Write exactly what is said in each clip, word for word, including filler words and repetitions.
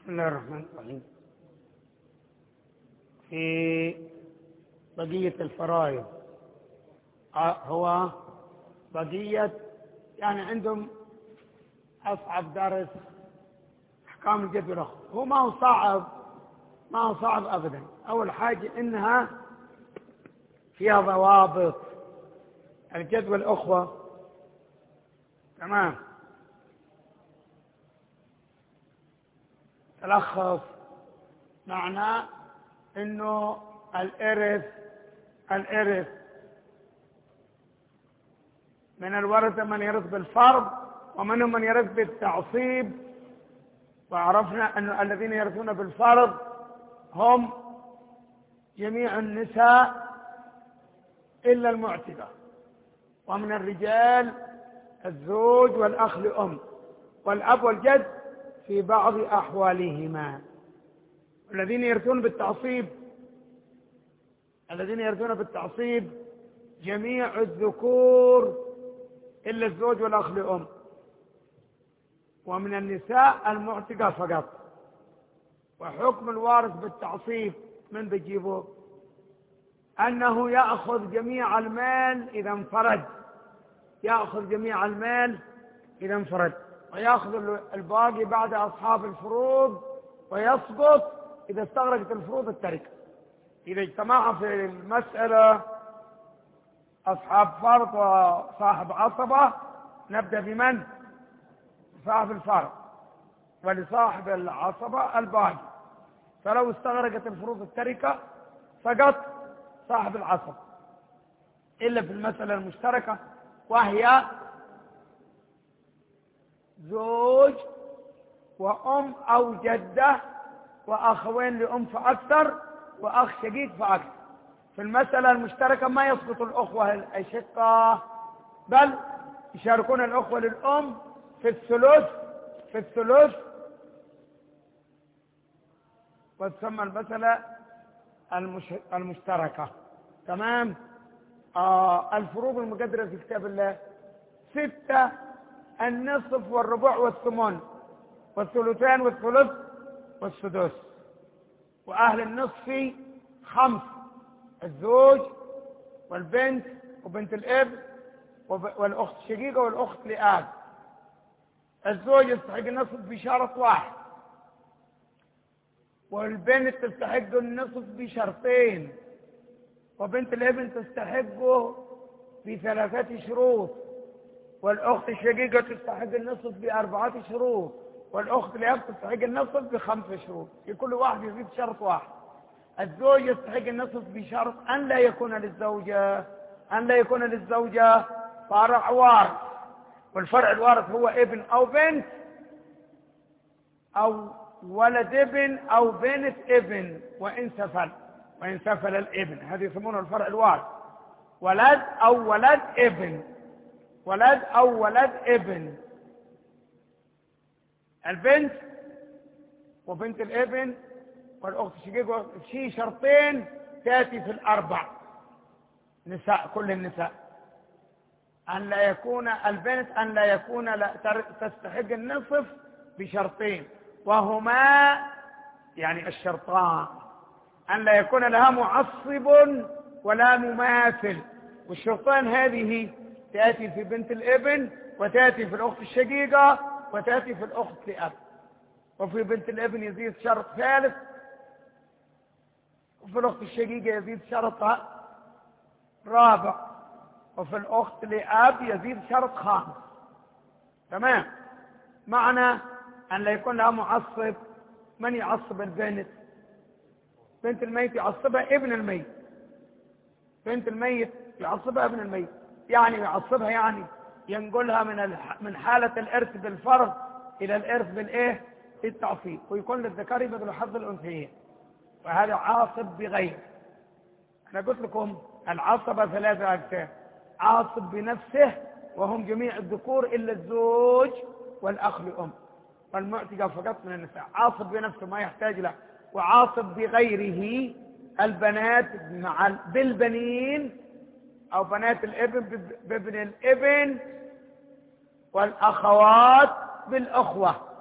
بسم الله الرحمن الرحيم. في بقية الفرائض هو بقية يعني عندهم أصعب درس أحكام الجد والأخوة. هو ما هو صعب ما هو صعب أبدا. أول حاجة إنها فيها ضوابط الجد والأخوة. تمام. تلخص معناه إنه الإرث الإرث من الورثة من يرث بالفرض ومنهم من يرث بالتعصيب. وعرفنا أن الذين يرثون بالفرض هم جميع النساء إلا المعتقة، ومن الرجال الزوج والأخ لأم والأب والجد في بعض أحوالهما. الذين يرثون بالتعصيب الذين يرثون بالتعصيب جميع الذكور إلا الزوج والأخ لأم، ومن النساء المعتقة فقط. وحكم الوارث بالتعصيب من بيجيبه أنه يأخذ جميع المال إذا انفرد يأخذ جميع المال إذا انفرد ويأخذ الباقي بعد أصحاب الفروض، ويسقط إذا استغرقت الفروض التركة. إذا اجتمع في المسألة أصحاب فرض وصاحب عصبة نبدأ بمن؟ صاحب الفرض، ولصاحب العصبة الباقي. فلو استغرقت الفروض التركة سقط صاحب العصبة إلا في المسألة المشتركة، وهي زوج وأم أو جدة وأخوين لأم فأكثر وأخ شقيق فأكثر. في المسألة المشتركة ما يسقط الأخوة الأشقة، بل يشاركون الأخوة للأم في الثلث في الثلث وتسمى المسألة المش... المشتركة. تمام. آه الفروض المقدرة في كتاب الله ستة: النصف والربع والثمن والثلثان والثلث والسدس. وأهل النصف خمس: الزوج والبنت وبنت الاب والأخت الشقيقة والأخت لآب. الزوج يستحق النصف بشرط واحد، والبنت تستحق النصف بشرطين، وبنت الابن تستحقه بثلاثة شروط، والأخت الشقيقة تستحق النصف بأربعة شروط، والأخت لأب تستحق النصف بخمس شروط. في كل واحد يزيد شرط واحد. الزوج يستحق النصف بشرط أن لا يكون للزوجة أن لا يكون للزوجة فرع وارث، والفرع الوارث هو ابن أو بنت أو ولد ابن أو بنت ابن وإن سفل وإن سفل الابن. هذه يسمونه الفرع الوارث. ولد أو ولد ابن ولد أو ولد ابن. البنت وبنت الابن والأخت الشقيقة في شرطين تأتي في الأربع نساء كل النساء: أن لا يكون البنت أن لا يكون لا تستحق النصف بشرطين، وهما يعني الشرطان أن لا يكون لها معصب ولا مماثل. والشرطان هذه تأتي في بنت الابن وتأتي في الأخت الشقيقة وتأتي في الأخت لأب. وفي بنت الابن يزيد شرط ثالث، وفي الأخت الشقيقة يزيد شرط رابع، وفي الأخت لأب يزيد شرط خامس. تمام. معنى أن لا يكون لها معصب. من يعصب البنت؟ بنت الميت يعصبها ابن الميت. بنت الميت يعصبها ابن الميت، يعني يعصبها يعني ينقلها من من حالة الإرث بالفرض إلى الإرث بالإيه؟ بالتعصيب، ويكون للذكر مثل حظ الأنثيين، وهذا عاصب بغير. أنا قلت لكم العصبة ثلاثة أقسام: عاصب بنفسه وهم جميع الذكور إلا الزوج والأخ لأم والمعتقة فقط من النساء. عاصب بنفسه ما يحتاج له. وعاصب بغيره البنات مع بالبنين أو بنات الابن بابن الابن، والأخوات بالأخوة.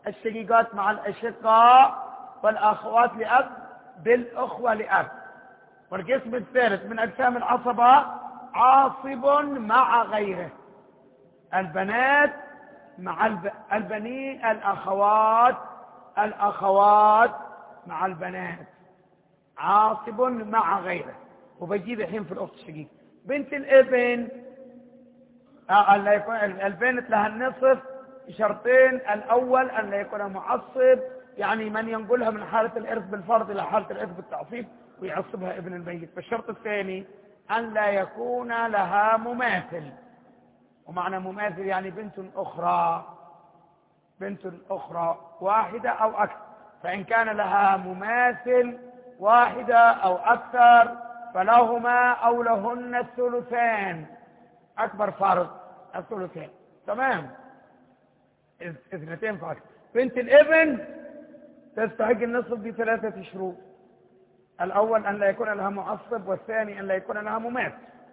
الشقيقات مع الأشقاء والأخوات لأب بالأخوة لأب. والقسم الثالث من أقسام العصبة عاصب مع غيره، البنات مع الب... البنين الأخوات الأخوات مع البنات، عاصب مع غيره. وبجيب الحين في الأخت الشقيقة بنت الابن، آه أن لا يكون البنت لها النصف بشرطين: الأول أن لا يكون معصب، يعني من ينقلها من حالة الإرث بالفرض إلى حالة الإرث بالتعصيب ويعصبها ابن الميت. فالشرط الثاني أن لا يكون لها مماثل، ومعنى مماثل يعني بنت أخرى بنت أخرى واحدة أو أكثر. فإن كان لها مماثل واحدة أو أكثر فلهما أو لهن الثلثان، أكبر فرض الثلثان. تمام، اثنتين فقط. بنت الابن تستحق النصف بثلاثة شروط: الأول أن لا يكون لها معصب، والثاني أن لا يكون لها مماثل.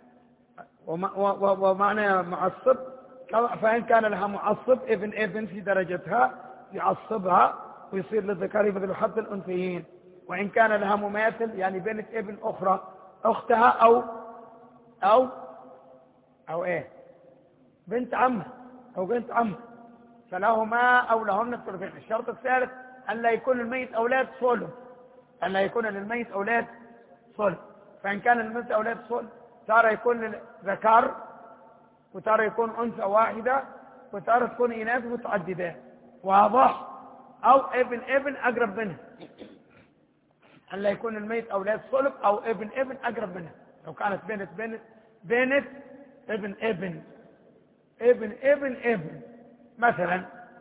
ومعنى معصب فإن كان لها معصب ابن ابن في درجتها يعصبها ويصير للذكر مثل حظ الأنثيين. وإن كان لها مماثل يعني بنت ابن أخرى أختها أو أو أو إيه بنت عمها أو بنت عمها فلهما أو لهن الثلثين. الشرط الثالث أن لا يكون الميت أولاد صلب، أن لا يكون للميت أولاد صلب. فإن كان للميت أولاد صلب تارة يكون ذكر، وتارة يكون أنثى واحدة، وتارة تكون إناث متعددات. واضح؟ أو ابن ابن أقرب منه، أن لا يكون الميت أولاد صلب أو ابن ابن أقرب منه. لو كانت بنت بنت بنت ابن ابن ابن ابن ابن مثلا.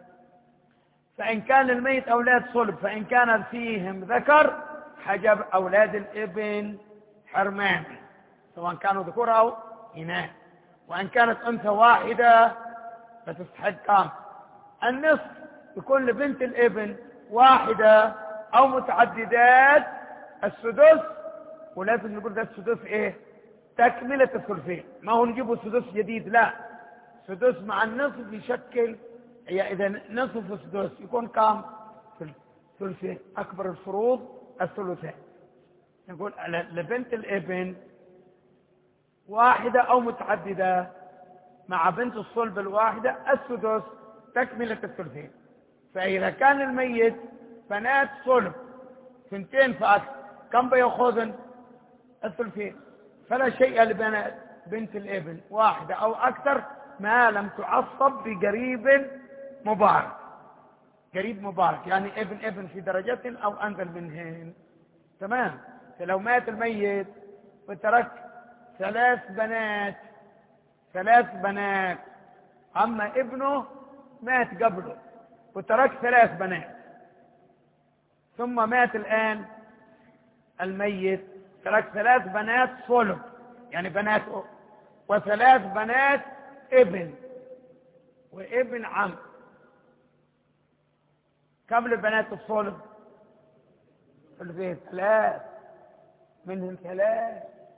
فإن كان الميت أولاد صلب فإن كان فيهم ذكر حجب أولاد الابن حرمان، سواء كانوا ذكور أو إناث. وإن كانت أنثى واحدة فتستحق كام؟ النصف. يكون لبنت الابن واحدة أو متعددات السدس، ولازم نقول ده السدس إيه؟ تكملة الثلثين، ما هو نجيبه سدس جديد، لا، سدس مع النصف يشكل، هي إذا نصف السدس يكون كام؟ ثلثين. أكبر الفروض الثلثين. نقول لبنت الابن واحدة أو متعددة مع بنت الصلب الواحدة السدس تكملة الثلثين. فإذا كان الميت بنات صلب ثنتين فأكثر كم بيأخذن؟ الثلثين. فلا شيء لبنات بنت الابن واحدة أو أكثر ما لم تعصب بقريب مبارك. قريب مبارك يعني ابن ابن في درجة أو أنزل منهن. تمام. فلو مات الميت وترك ثلاث بنات ثلاث بنات أما ابنه مات قبله وترك ثلاث بنات، ثم مات الآن الميت ترك ثلاث بنات صلب يعني بنات أخ، وثلاث بنات ابن وابن عم. كم البنات الصلب؟ في البيت ثلاث، منهم ثلاث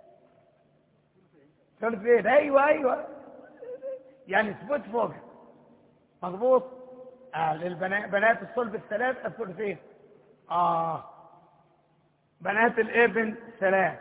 في البيت. ايوه ايوه يعني ثبت فوق مضبوط. آه للبنات بنات الصلب الثلاث الثلثين. اه بنات الابن ثلاث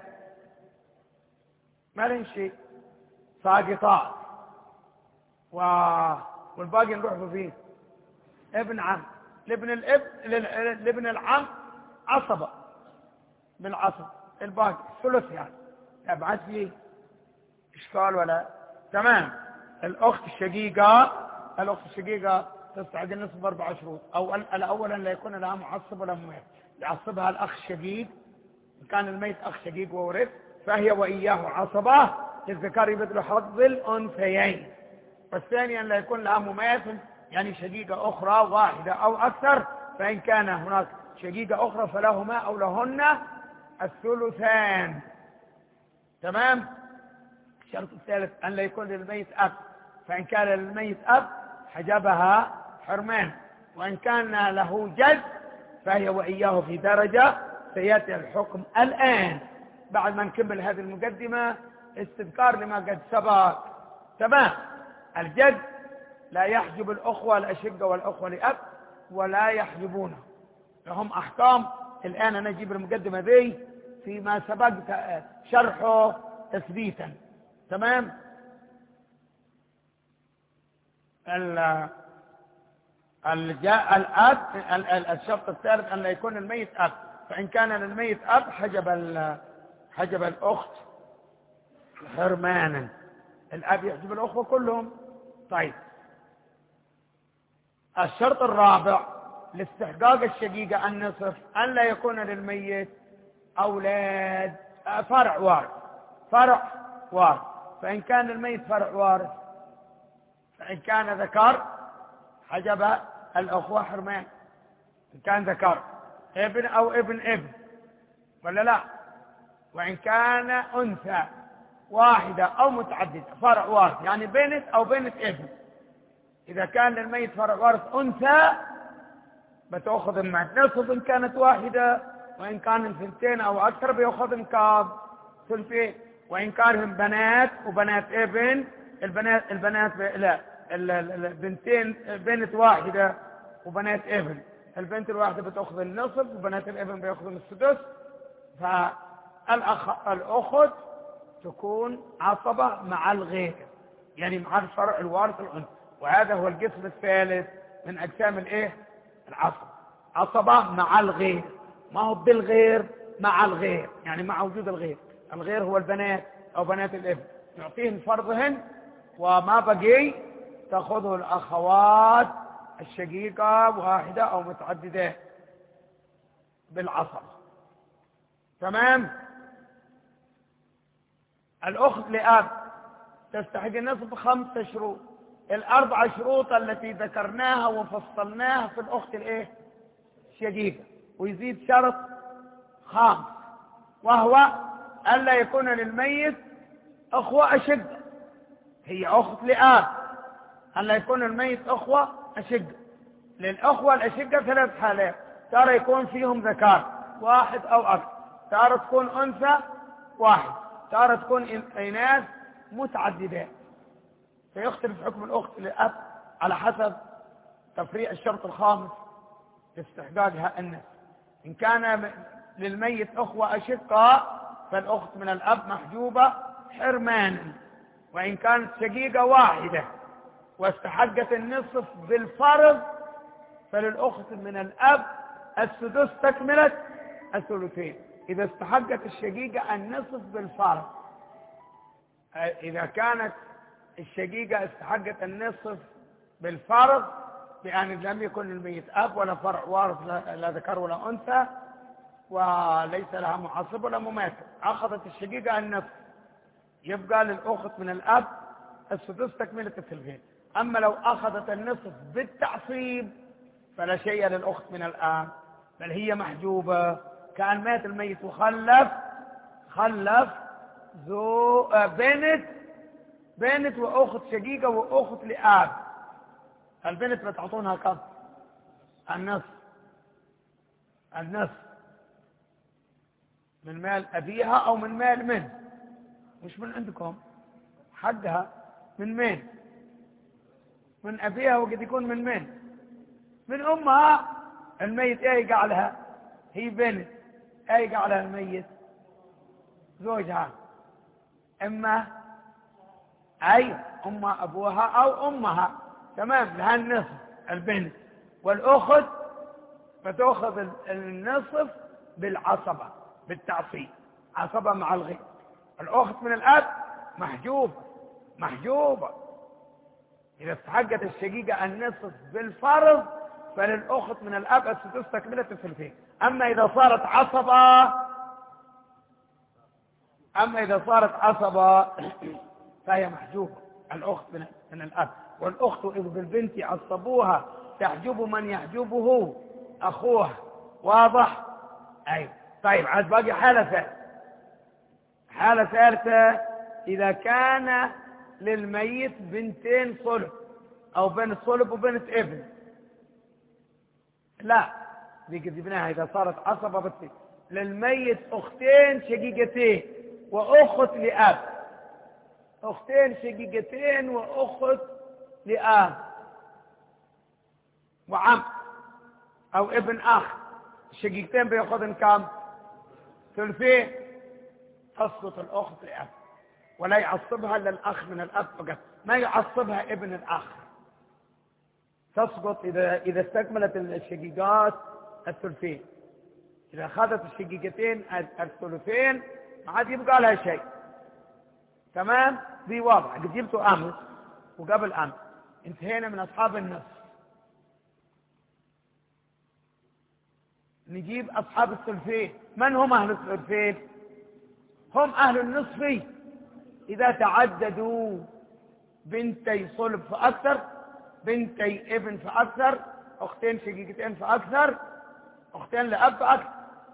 ما لهم شيء، ساقطات، و... والباقي نروح فيه. ابن عم لابن الابن لابن العم عصبة بالعصب، الباقي ثلث يعني ابعد فيه اشكال ولا. تمام. الاخت الشقيقة الاخت الشقيقة تستحق النصف باربع شروط. او الاول ان لا يكون لها معصب ولا مميت، يعصبها الاخ الشقيق ان كان الميت اخ شقيق وورث فهي واياه عصبة للذكر مثل حظ الانثيين. والثاني ان لا يكون لها مماثل يعني شقيقة اخرى واحدة او اكثر، فان كان هناك شقيقة اخرى فلهما او لهن الثلثان. تمام. الشرط الثالث ان لا يكون للميت اب، فان كان للميت اب حجبها حرمان. وان كان له جد فهي واياه في درجة. سياتي الحكم الان بعد ما نكمل هذه المقدمة استذكار لما قد سبق. تمام. الجد لا يحجب الأخوة الأشقة والأخوة لأب ولا يحجبونه. لهم أحكام. الآن أنا أجيب المقدمة ذي فيما سبق شرحه تثبيتا. تمام. الجاء الأب. الشرط الثالث أن لا يكون الميت أب، فإن كان للميت أب حجب حجب الأخت حرمانا. الأب يحجب الأخوة كلهم. طيب، الشرط الرابع لاستحقاق الشقيقة النصف أن لا يكون للميت أولاد فرع وارث. فرع وارث. فإن كان الميت فرع وارث، فإن كان ذكر حجب الأخوة حرمان. إن كان ذكر ابن أو ابن ابن ولا لا. وإن كان أنثى واحدة أو متعددة فرع وارث، يعني بنت أو بنت ابن. إذا كان للميت فرع وارث أنثى بتأخذ مع نصف إن كانت واحدة، وإن كان ثنتين أو أكثر بيأخذ مكاب ثلثين. وإن كانهم بنات وبنات ابن، البنات البنات لا البنتين بنت واحدة وبنات ابن، البنت الواحدة بتأخذ النصف وبنات الابن بيأخذون السدس. فالأخ الأخت تكون عصبة مع الغير، يعني مع الفرع الوارث الأنثى. وهذا هو القسم الثالث من أقسام الإيه؟ العصبة. عصبة مع الغير، ما هو بالغير، مع الغير، يعني مع وجود الغير. الغير هو البنات أو بنات الابن، نعطيهم فرضهن وما بقي تأخذه الأخوات الشقيقة واحدة أو متعددة بالعصبة. تمام. الأخت لأب تستحق النصف بخمسة شروط. الأربع شروط التي ذكرناها وفصلناها في الأخت الإيه؟ الشقيقة. ويزيد شرط خامس، وهو ألا يكون للميت أخوة أشقة. هي أخت لأب، ألا يكون الميت أخوة أشقة. للأخوة الأشقة ثلاث حالات: ترى يكون فيهم ذكر واحد أو أكثر، ترى تكون أنثى واحد، ترى تكون إناث متعددات. فيختلف حكم الأخت للأب على حسب تفريع الشرط الخامس لاستحقاقها النصف. إن كان للميت أخوة أشقاء فالأخت من الأب محجوبة حرمانا. وإن كانت شقيقة واحدة واستحقت النصف بالفرض فللأخت من الأب السدس تكملة الثلثين إذا استحقت الشقيقة النصف بالفرض. إذا كانت الشقيقة استحقت النصف بالفرض بأن لم يكن الميت أب ولا فرع وارث لا ذكر ولا أنثى وليس لها معصب ولا مماثل، أخذت الشقيقة النصف، يبقى للأخت من الأب السدس تكملة الثلثين. أما لو أخذت النصف بالتعصيب فلا شيء للأخت من الآب، بل هي محجوبة. كان مات الميت وخلف خلف ذو بنت بنت وأخت شقيقة وأخت لآب. البنت بتعطونها كم؟ النصف. النصف من مال أبيها أو من مال من؟ مش من عندكم حقها. من مين؟ من أبيها. وقد يكون من من؟ من أمها. الميت ايه يقع لها؟ هي بنت. ايه يقع لها الميت؟ زوجها. اما اي ام ابوها او امها. تمام. لها النصف البنت. والاخت فتأخذ النصف بالعصبة بالتعصيب، عصبة مع الغير. الاخت من الاب محجوبة محجوبة. اذا استحقت الشقيقة النصف بالفرض فللأخت من الأب السدس تكملة الثلثين. أما إذا صارت عصبة أما إذا صارت عصبة فهي محجوبة الأخت من الأب. والأخت إذ بالبنت عصبوها تحجب من يحجبه أخوها. واضح؟ أي طيب. عاد باقي حالة ثالثة. حالة ثالثة إذا كان للميت بنتين صلب أو بنت صلب وبنت ابن. لا دي جبناها إذا صارت عصبة بس. للميت أختين شقيقتين وأخت لأب. أختين شقيقتين وأخت لأب وعم. أو ابن أخ، الشقيقتين بيأخذن كام؟ ثلثين. تسقط الأخت لأب، ولا يعصبها إلا الأخ من الأب فقط، ما يعصبها ابن الأخ. تسقط إذا إذا استكملت الشقيقات الثلثين. إذا أخذت الشقيقتين الثلثين ما عاد يبقى لها شيء. تمام؟ دي واضحة، قد جبته أمس وقبل أمس. انتهينا من أصحاب النصف. نجيب أصحاب الثلثين. من هم أهل الثلثين؟ هم أهل النصف إذا تعددوا بنتي صلب فأكثر، بنتي ابن فأكثر، أختين شقيقتين فأكثر، أختين لأب فأكثر،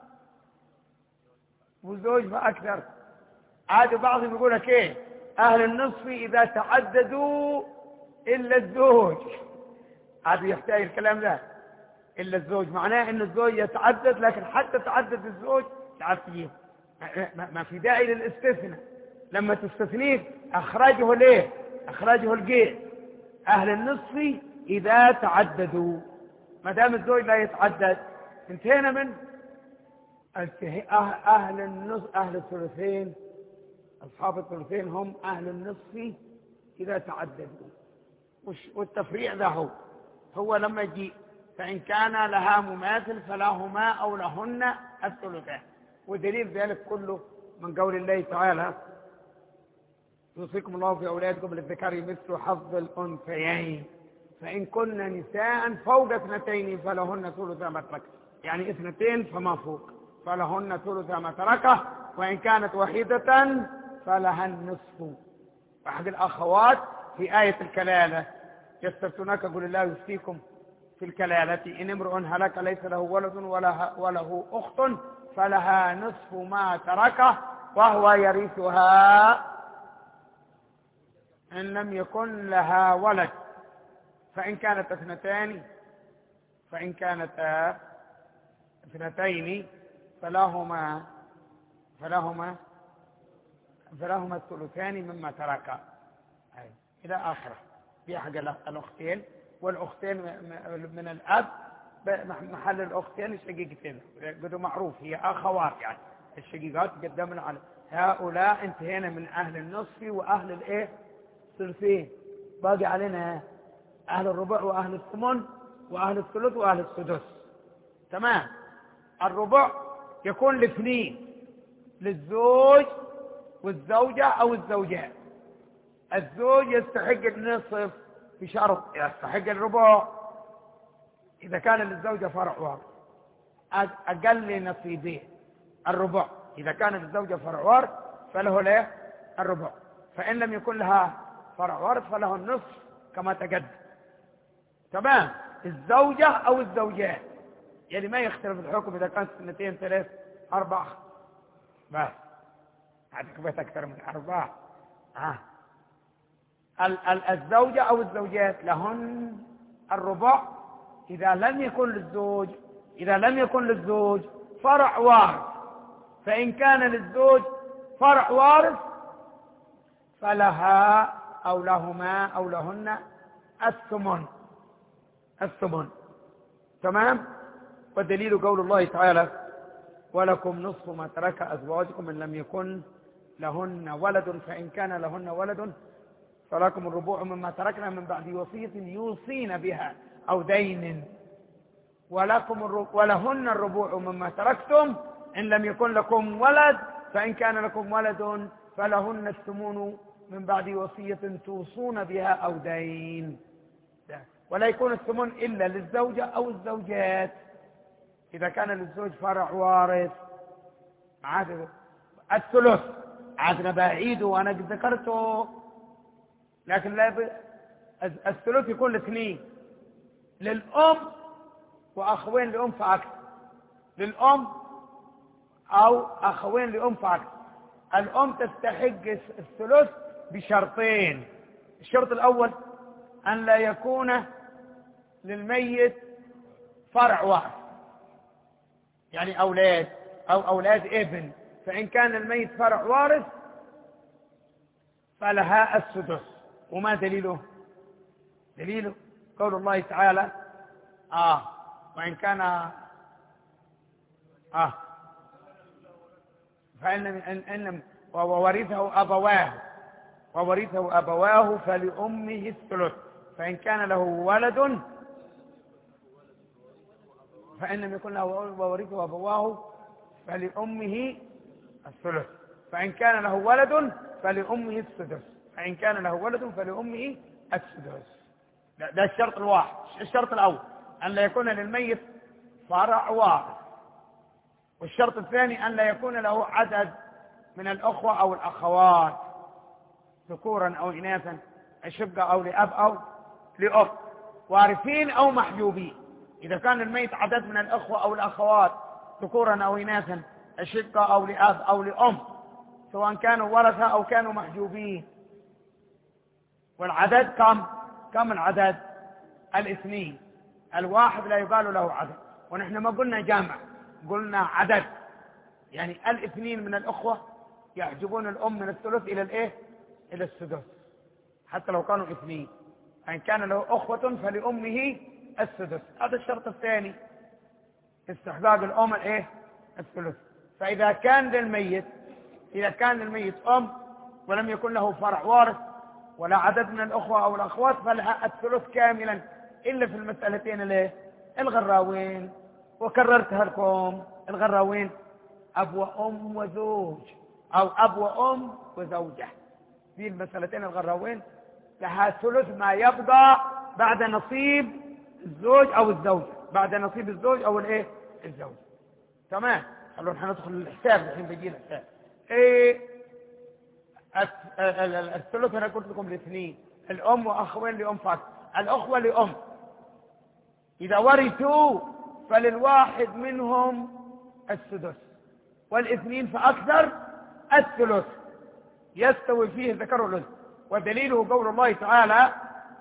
وزوج فأكثر. عاد بعضهم يقول لك إيه؟ أهل النصف إذا تعددوا إلا الزوج. عاد يحتاج الكلام ده إلا الزوج، معناه إن الزوج يتعدد، لكن حتى تعدد الزوج تعرفيه ما في داعي للاستثناء. لما تستثنيه أخرجه ليه؟ أخرجه الجيع. أهل النصف إذا تعددوا، ما دام الزوج لا يتعدد انتهينا من أهل النصف. أهل الثلثين، أصحاب الثلثين هم أهل النصف إذا تعددوا. والتفريع ذا هو هو لما يجي فإن كان لها مماثل فلهما أو لهن الثلثان. ودليل ذلك كله من قول الله تعالى يوصيكم الله في أولادكم للذكر مثل حظ الأنثيين فإن كن نساء فوق اثنتين فلهن ثلث ما ترك، يعني اثنتين فما فوق فلهن ثلث ما تركه، وإن كانت وحيدة فلها النصف. أحد الأخوات في آية الكلالة يستفتونك قل الله يفتيكم في الكلالة إن امرؤ هلك ليس له ولد وله أخت فلها نصف ما تركه وهو يرثها إن لم يكن لها ولد، فإن كانت اثنتان فإن كانت اثنتين فلهما فلهما فلهما الثلثان مما ترك إلى آخره. في حق الأختين، والأختين من الأب محل الأختين الشقيقتين قدوا معروف هي أخوات، يعني الشقيقات قدمنا على هؤلاء. انتهينا من أهل النصف وأهل الإيه الثلثين. باقي علينا أهل الربع وأهل الثمن وأهل الثلث وأهل السدس. تمام. الربع يكون لاثنين، للزوج والزوجة أو الزوجات. الزوج يستحق النصف بشرط يستحق الربع إذا كان للزوجة فرع وارث أقل نصيبين الربع. إذا كان للزوجة فرع وارث فله له الربع، فإن لم يكن لها فرع وارث فله النصف كما تقدم. تمام. الزوجة أو الزوجات يعني ما يختلف الحكم إذا كانت سنتين ثلاث أربع بس هتكبت أكثر من أربع. آه. الزوجة أو الزوجات لهن الربع إذا لم يكن للزوج إذا لم يكن للزوج فرع وارث، فإن كان للزوج فرع وارث فلها أو لهما أو لهن الثمن الثمن. تمام. والدليل قول الله تعالى ولكم نصف ما ترك أزواجكم إن لم يكن لهن ولد فإن كان لهن ولد فلكم الربوع مما تركنا من بعد وصية يوصين بها أو دين ولكم ولهن الربوع مما تركتم إن لم يكن لكم ولد فإن كان لكم ولد فلهن الثمن من بعد وصية توصون بها أو دين. ولا يكون الثمن إلا للزوجة أو الزوجات. إذا كان للزوج فرع وارث عاد الثلث عاد بعيد وأنا قد ذكرته، لكن لا ب... الثلث يكون لاثنين، للأم وأخوين لأم فأكثر، للأم أو أخوين لأم فأكثر. الأم تستحق الثلث بشرطين. الشرط الأول أن لا يكون للميت فرع واحد، يعني أولاد أو أولاد ابن، فإن كان الميت فرع وارث فلها السدس. وما دليله؟ دليله قول الله تعالى آه وإن كان آه فإن إن إن وورثه أبواه وورثه أبواه فلأمه الثلث، فإن كان له ولد فإن لم يكن له وورثه أبواه فلأمه الثلث، فإن كان له ولد فلأمه السدس، فإن كان له ولد فلأمه السدس. ده الشرط الواحد. الشرط الأول أن لا يكون للميت فرع وارث، والشرط الثاني أن لا يكون له عدد من الأخوة أو الأخوات ذكورا أو إناثا، أشقة أو لأب أو لأب، وارثين أو محجوبين. إذا كان الميت عدد من الأخوة أو الأخوات ذكورا أو إناثا، أشقة أو لأب أو لأم، سواء كانوا ورثة أو كانوا محجوبين. والعدد كم؟ كم العدد؟ الاثنين. الواحد لا يقال له عدد، ونحن ما قلنا جامع، قلنا عدد. يعني الاثنين من الأخوة يحجبون الأم من الثلث إلى الإيه؟ إلى السدس، حتى لو كانوا اثنين. فإن كان له أخوة فلأمه السدس. هذا الشرط الثاني، استحقاق الأم الإيه؟ الثلث. فإذا كان للميت إذا كان للميت أم ولم يكن له فرع وارث ولا عدد من الأخوة أو الأخوات، فلها الثلث كاملا، إلا في المسألتين الايه؟ الغراوين. وكررتها لكم، الغراوين أب وأم وزوج، أو أب وأم وزوجة. في المسألتين الغراوين لها ثلث ما يبقى بعد نصيب الزوج أو الزوجة، بعد نصيب الزوج أو الايه؟ الزوج. تمام. خلونا نحن ندخل الحساب الحين، بيجي الحساب. ايه الثلث؟ انا قلت لكم الاثنين، الام واخوين لام فقط. الاخوه لام اذا ورثوا فللواحد منهم السدس، والاثنين فاكثر الثلث، يستوي فيه الذكر والانثى. ودليله قول الله تعالى: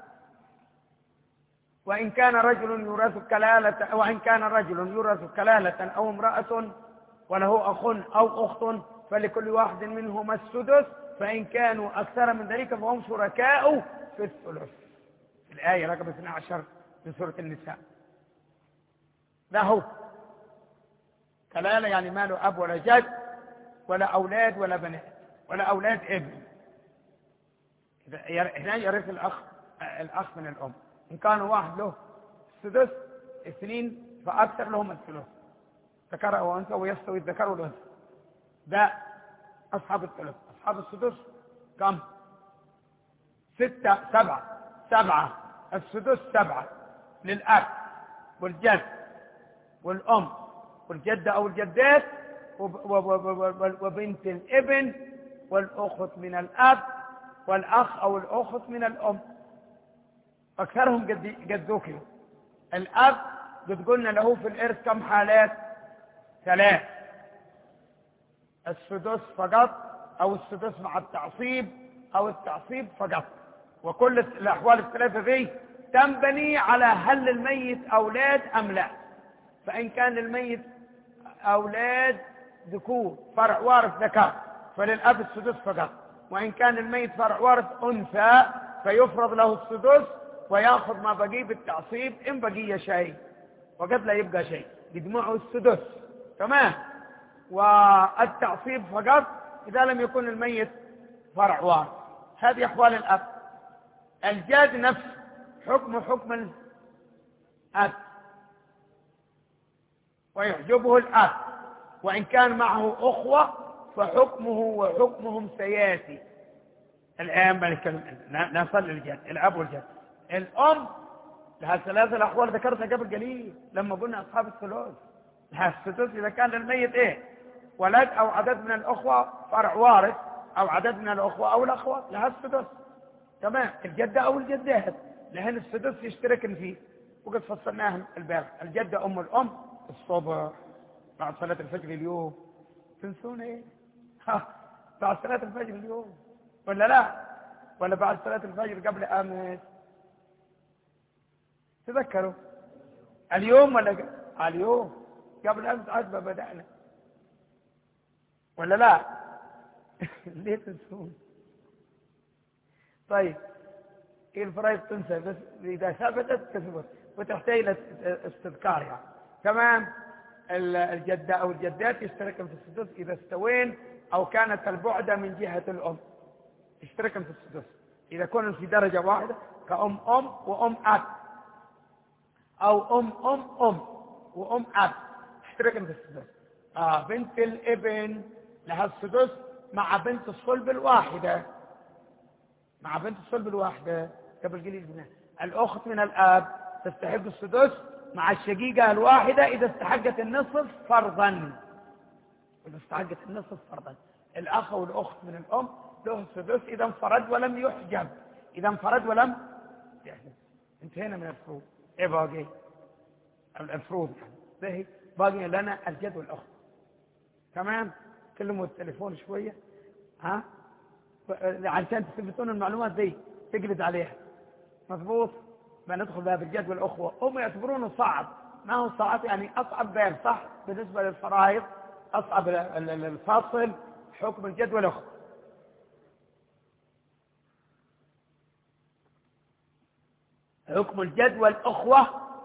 وإن كان رجل يورث كلالة وإن كان رجل يورث كلالة أو امرأة وله أخ أو أخت فلكل واحد منهما السدس، فإن كانوا أكثر من ذلك فهم شركاء في الثلث. الآية رقم اثني عشر من سورة النساء. له كلالة يعني ما له أب ولا جد ولا أولاد ولا بنات ولا أولاد ابن. هنا يرث الأخ الأخ من الأم. إن كان واحد له السدس، اثنين فأكثر لهم الثلث، ذكر أو أنثى، ويستوي الذكر والأنثى. ده أصحاب الثلث. أصحاب السدس كم؟ ستة سبعة سبعة السدس سبعة للأب والجد والأم والجدة أو الجدات وبنت الابن والأخت من الأب والأخ أو الأخت من الأم. أكثرهم قد قد ذكروا. الأب قد قلنا له في الإرث كم حالات؟ ثلاث: السدس فقط، أو السدس مع التعصيب، أو التعصيب فقط. وكل الأحوال الثلاثة ذي تنبني على هل الميت أولاد أم لا. فإن كان للميت أولاد ذكور فرع وارث ذكر فللأب السدس فقط، وإن كان الميت فرع وارث أنثى فيفرض له السدس ويأخذ ما بقي بالتعصيب إن بقي شيء، وقد لا يبقى شيء يجمعه السدس. تمام. والتعصيب فقط إذا لم يكن الميت فرع وارث. هذه أحوال الأب. الجد نفس حكم حكم الأب، ويحجبه الأب، وإن كان معه أخوة فحكمه وحكمهم سياتي الآن. نصل للجد، الأب والجد. الأم لها ثلاثة الأحوال ذكرتها قبل قليل لما قلنا أصحاب الثلث. لها السدس إذا كان للميت إيه؟ ولد أو عدد من الأخوة فرع وارث، أو عدد من الأخوة أو الأخوة، لها السدس. تمام. الجدة أو الجدات لهن السدس يشتركن فيه، وقد فصلناهم البارح. الجدة أم الأم الصبح بعد صلاة الفجر اليوم. تنسون إيه؟ ها، بعد صلاة الفجر اليوم ولا لا؟ ولا بعد صلاة الفجر قبل أمس؟ تذكروا اليوم ولا ق... اليوم قبل أمس عجبة بدأنا ولا لا؟ ليه تنسون؟ طيب، إيه الفرائض تنسى؟ بس إذا ثبتت تثبت. وتحتاج إلى استذكار يعني. تمام. الجدة أو الجدات يشتركن في السدس إذا استوين أو كانت البعدة من جهة الأم، يشتركن في السدس إذا كانوا في درجة واحدة كأم أم وأم أب، أو أم أم أم وأم أب، يشتركن في السدس. آه بنت الابن لها السدس مع بنت الصلب الواحدة، مع بنت الصلب الواحدة قبل قليل بنا. الأخت من الآب تستحق السدس مع الشقيقة الواحدة إذا استحقت النصف فرضا، إذا استحقت النصف فرضا. الأخ والأخت من الأم له السدس إذا انفرد ولم يحجب، إذا انفرد ولم يحجب. انتهينا من الفروض. إيه باقي؟ الفروض يعني باقي لنا الجد والأخت. تمام. كلموا التليفون شوية ها عشان تثبتون المعلومات دي تجلد عليها. مضبوط. بندخل بها بالجد والأخوة. هم يعتبرونه صعب، ما هو صعب يعني أصعب باب صح بالنسبة للفرائض، أصعب الفاصل حكم الجد والأخوة. حكم الجد والأخوة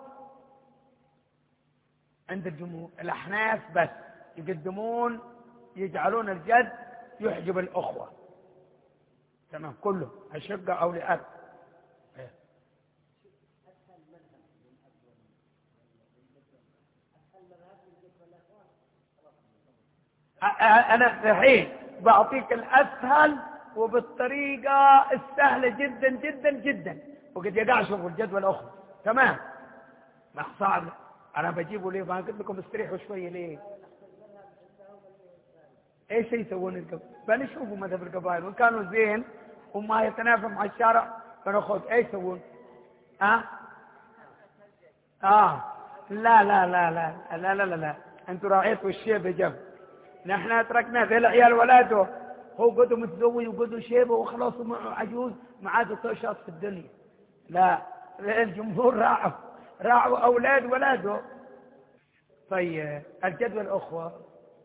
عند الجمهور. الأحناف بس يقدمون يجعلون الجد يحجب الأخوة. تمام. كله أشقة أو لأب. أنا الحين بعطيك الأسهل وبالطريقة السهلة جدا جدا جدا، وقد يقع شوفوا الجد والأخوة. تمام. ما صعب. أنا بجيبه ليه؟ ما قلت لكم استريحوا شوية ليه؟ ايش يسوون القبائل؟ بنشوفوا مذهب القبائل وان كانوا زين وما يتنافى مع الشارع بناخذ. ايش يسوون؟ ها؟ آه؟, اه لا لا لا لا لا لا لا, لا. انتوا راعيتوا الشيبه جنب، نحن تركنا ذي العيال ولاده، هو قدوا متزوج وقدوا شيبه وخلاص عجوز ما عاد تشاط في الدنيا. لا، الجمهور راعوا راعوا اولاد ولاده. طيب الجد والاخوه.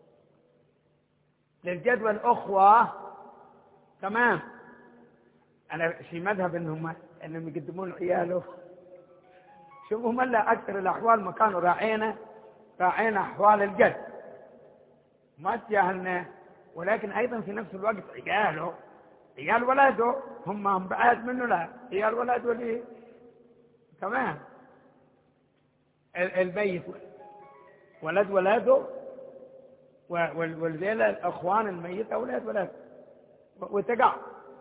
للجد والأخوة تمام. أنا في مذهب إنهم إنهم يقدمون عياله. شوفوا ملا أكثر الأحوال ما كانوا راعينا راعينا أحوال الجد ما تجاهلنا، ولكن أيضا في نفس الوقت عياله عيال ولاده هم بعاد منه. لا، عيال ولاده ليه؟ تمام. البيت ولد ولاده والذيل الأخوان الميت أولاد ولاد وتقع.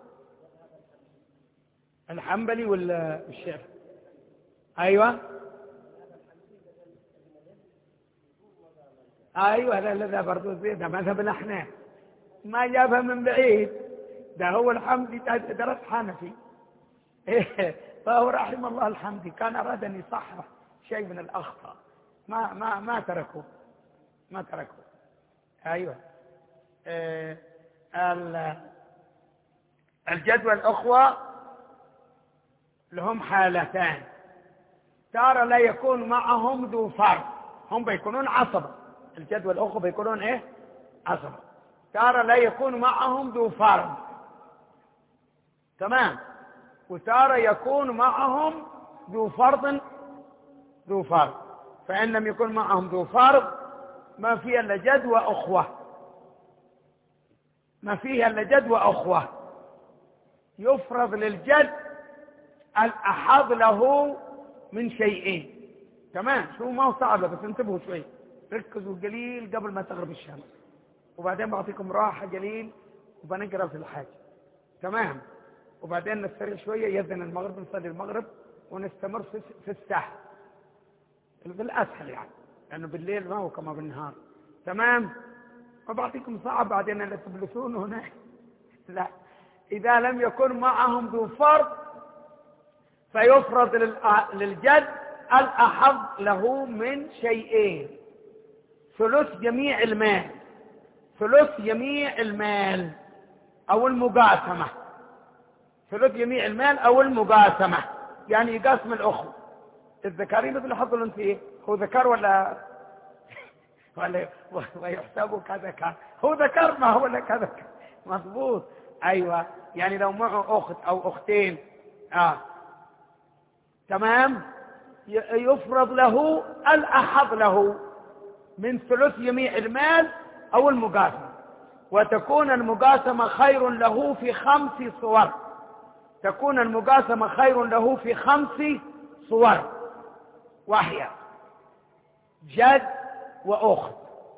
الحنبلي ولا الشيخ؟ أيوة أيوة لا لا ده برضو ده مذهب الأحناف ما جابها من بعيد، ده هو الحمدي درس حنفي. فهو رحم الله الحمدي كان أراد أن يصحح شيء من الأخطاء ما ما ما تركوا ما تركوا. أيوة. آه الجد والأخوة لهم حالتان. ترى لا يكون معهم ذو فرض، هم بيكونون عصبة. الجد والأخوة بيكونون إيه؟ عصبة. ترى لا يكون معهم ذو فرض. تمام. وترى يكون معهم ذو فرض ذو فرض. فإن لم يكن معهم ذو فرض ما فيه إلا جد وأخوة، ما فيه إلا جد وأخوة. يفرض للجد الأحظ له من شيئين. تمام. شو ما هو صعب بس انتبهوا شوي، ركزوا قليل قبل ما تغرب الشمس، وبعدين بعطيكم راحة قليل وبنقرأ في الحاج. تمام. وبعدين نستريح شوية، يذن المغرب نصلي المغرب ونستمر في الساحة بالأسهل يعني، لأنه بالليل ما هو كما بالنهار. تمام. وبعطيكم صعب بعدين اللي تبلسون هنا. لا، إذا لم يكن معهم ذو فرض فيفرض للجد الأحظ له من شيئين: ثلث جميع المال، ثلث جميع المال أو المقاسمة، ثلث جميع المال أو المقاسمة، يعني يقاسم الأخوة. الذكرين مثل حظ الأنثيين، هو ذكر ولا ولا ويحسبه كذكر، هو ذكر ما هو ولا كذكر. مضبوط. أيوة. يعني لو معه أخت أو أختين آه تمام يفرض له الأحظ له من ثلث جميع المال أو المقاسمة، وتكون المقاسمة خير له في خمس صور. تكون المقاسمة خير له في خمس صور، وهي جد وأخت.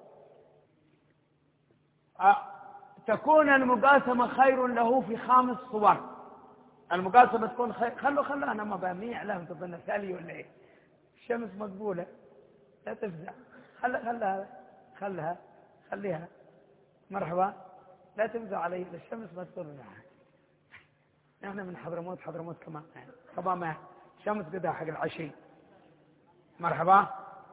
تكون المقاسمة خير له في خمس صور. المقاسمة تكون خير. خلوا خلوا أنا ما بميع لهم تظن ثاني ولا إيه؟ الشمس مقبولة لا تفزع. خل خلها خلها خليها مرحبا لا تفزع علي. الشمس ما تضرنا. احنا من حضرموت حضرموت كمان طبعا ما شمس قدها حق العشي. مرحبا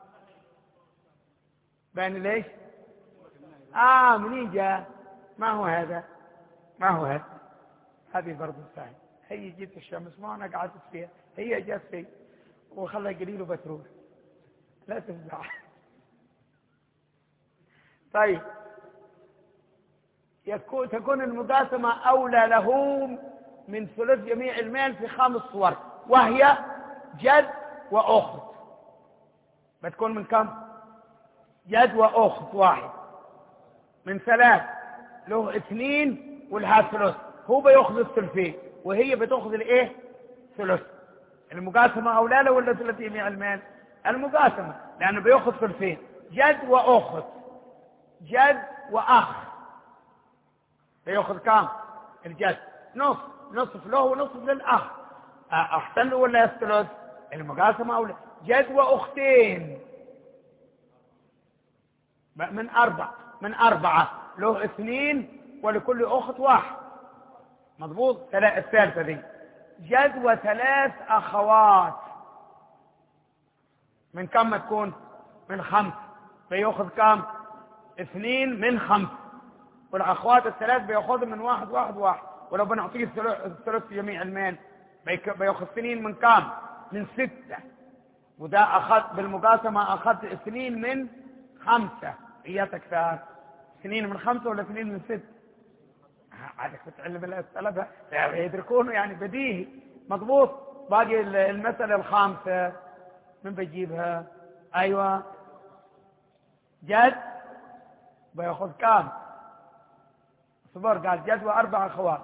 بين ليش اه منين جاء؟ ما هو هذا ما هو هذا هذه برضه سهل. هي جيت الشمس ما انا قعدت فيها، هي جت في وخلها قليل وبتروح لا تفزع. طيب يكون تكون المقاسمة أولى له من ثلث جميع المال في خمس صور، وهي جد وأخت. بتكون من كم؟ جد وأخت واحد من ثلاث، له اثنين ولها ثلث. هو بيأخذ الثلثين وهي بتأخذ الايه؟ ثلث. المقاسمة أولى له ولا ثلث جميع المال؟ المقاسمة، لأنه بيأخذ ثلثين. جد وأخت، جد وأخ بيأخذ كام؟ الجد نص، نصف له ونصف للأخ. أحسن له ولا الثلث؟ المقاسمة أولى. جد وأختين من أربع من أربعة، له اثنين ولكل أخت واحد. مضبوط. الثالثة دي جد وثلاث أخوات من كم تكون؟ من خمس. بيأخذ كم؟ اثنين من خمس، والأخوات الثلاث بيأخذ من واحد واحد واحد. ولو بنعطيه الثلث في جميع المال بيأخذ اثنين من كم؟ من ستة. وده أخذ بالمقاسمة أخذ اثنين من خمسة. إيات أكثر اثنين من خمسة ولا اثنين من ستة؟ عادك بتعلم الطلبة يدركونه يعني بديهي. مضبوط. باقي المسألة الخامسة من بيجيبها؟ أيوة جد بيأخذ كام؟ صبر قال جد وأربع أخوات.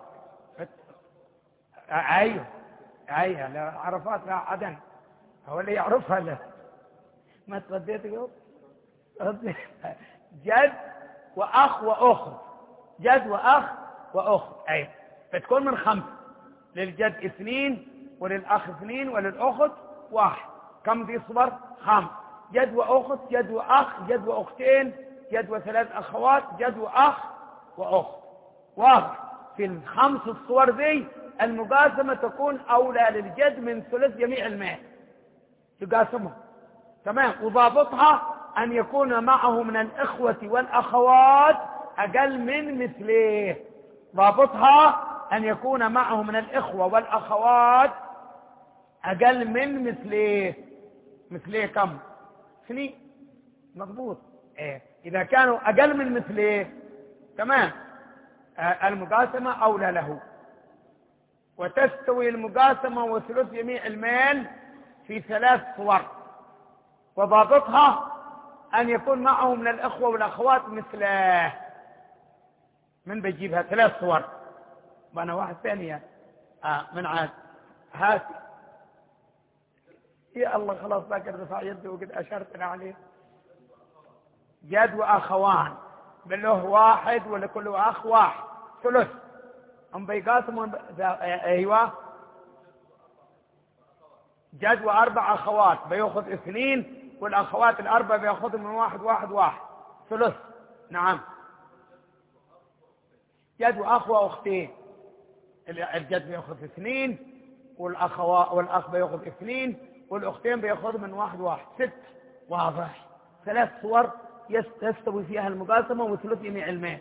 أيوة أيوة لا عرفات لا عدن هو اللي يعرفها له. ما ترديت يوم جد وأخ وأخت. جد وأخ وأخت أيوة. فتكون من خمسة، للجد اثنين وللأخ اثنين وللأخت واحد. كم دي صبر؟ خمس. جد وأخت، جد وأخ، جد وأختين، جد وثلاث أخوات، جد وأخ وأخت. واضح. في الخمس الصور دي المقاسمة تكون أولى للجد من ثلث جميع المال. تقاسمها تمام. وضابطها أن يكون معه من الإخوة والأخوات أقل من مثليه. ضابطها أن يكون معه من الإخوة والأخوات أقل من مثليه. مثليه كم؟ اثنين. مضبوط. إيه؟ إذا كانوا أقل من مثليه تمام آه المقاسمة أولى له. وتستوي المقاسمة وثلث جميع المال في ثلاث صور، وضابطها أن يكون معه من الأخوة والأخوات مثله. من بيجيبها؟ ثلاث صور. وأنا واحد ثانية آه من عاد هات يا الله خلاص ذاك رفع يده وقد أشرتنا عليه. جد وأخوان بله واحد ولكل أخ واحد ثلث. هم بيقاسموا أيوة. جد وأربع أخوات بيأخذ اثنين، والأخوات الأربع بيأخذ من واحد واحد واحد ثلث. نعم. جد وأخ وأختين، الجد بيأخذ اثنين والأخوات والأخ بيأخذ اثنين والأختين بيأخذ من واحد واحد ست. واضح. ثلاث صور يستوي فيها المقاسمة وثلث جميع المال.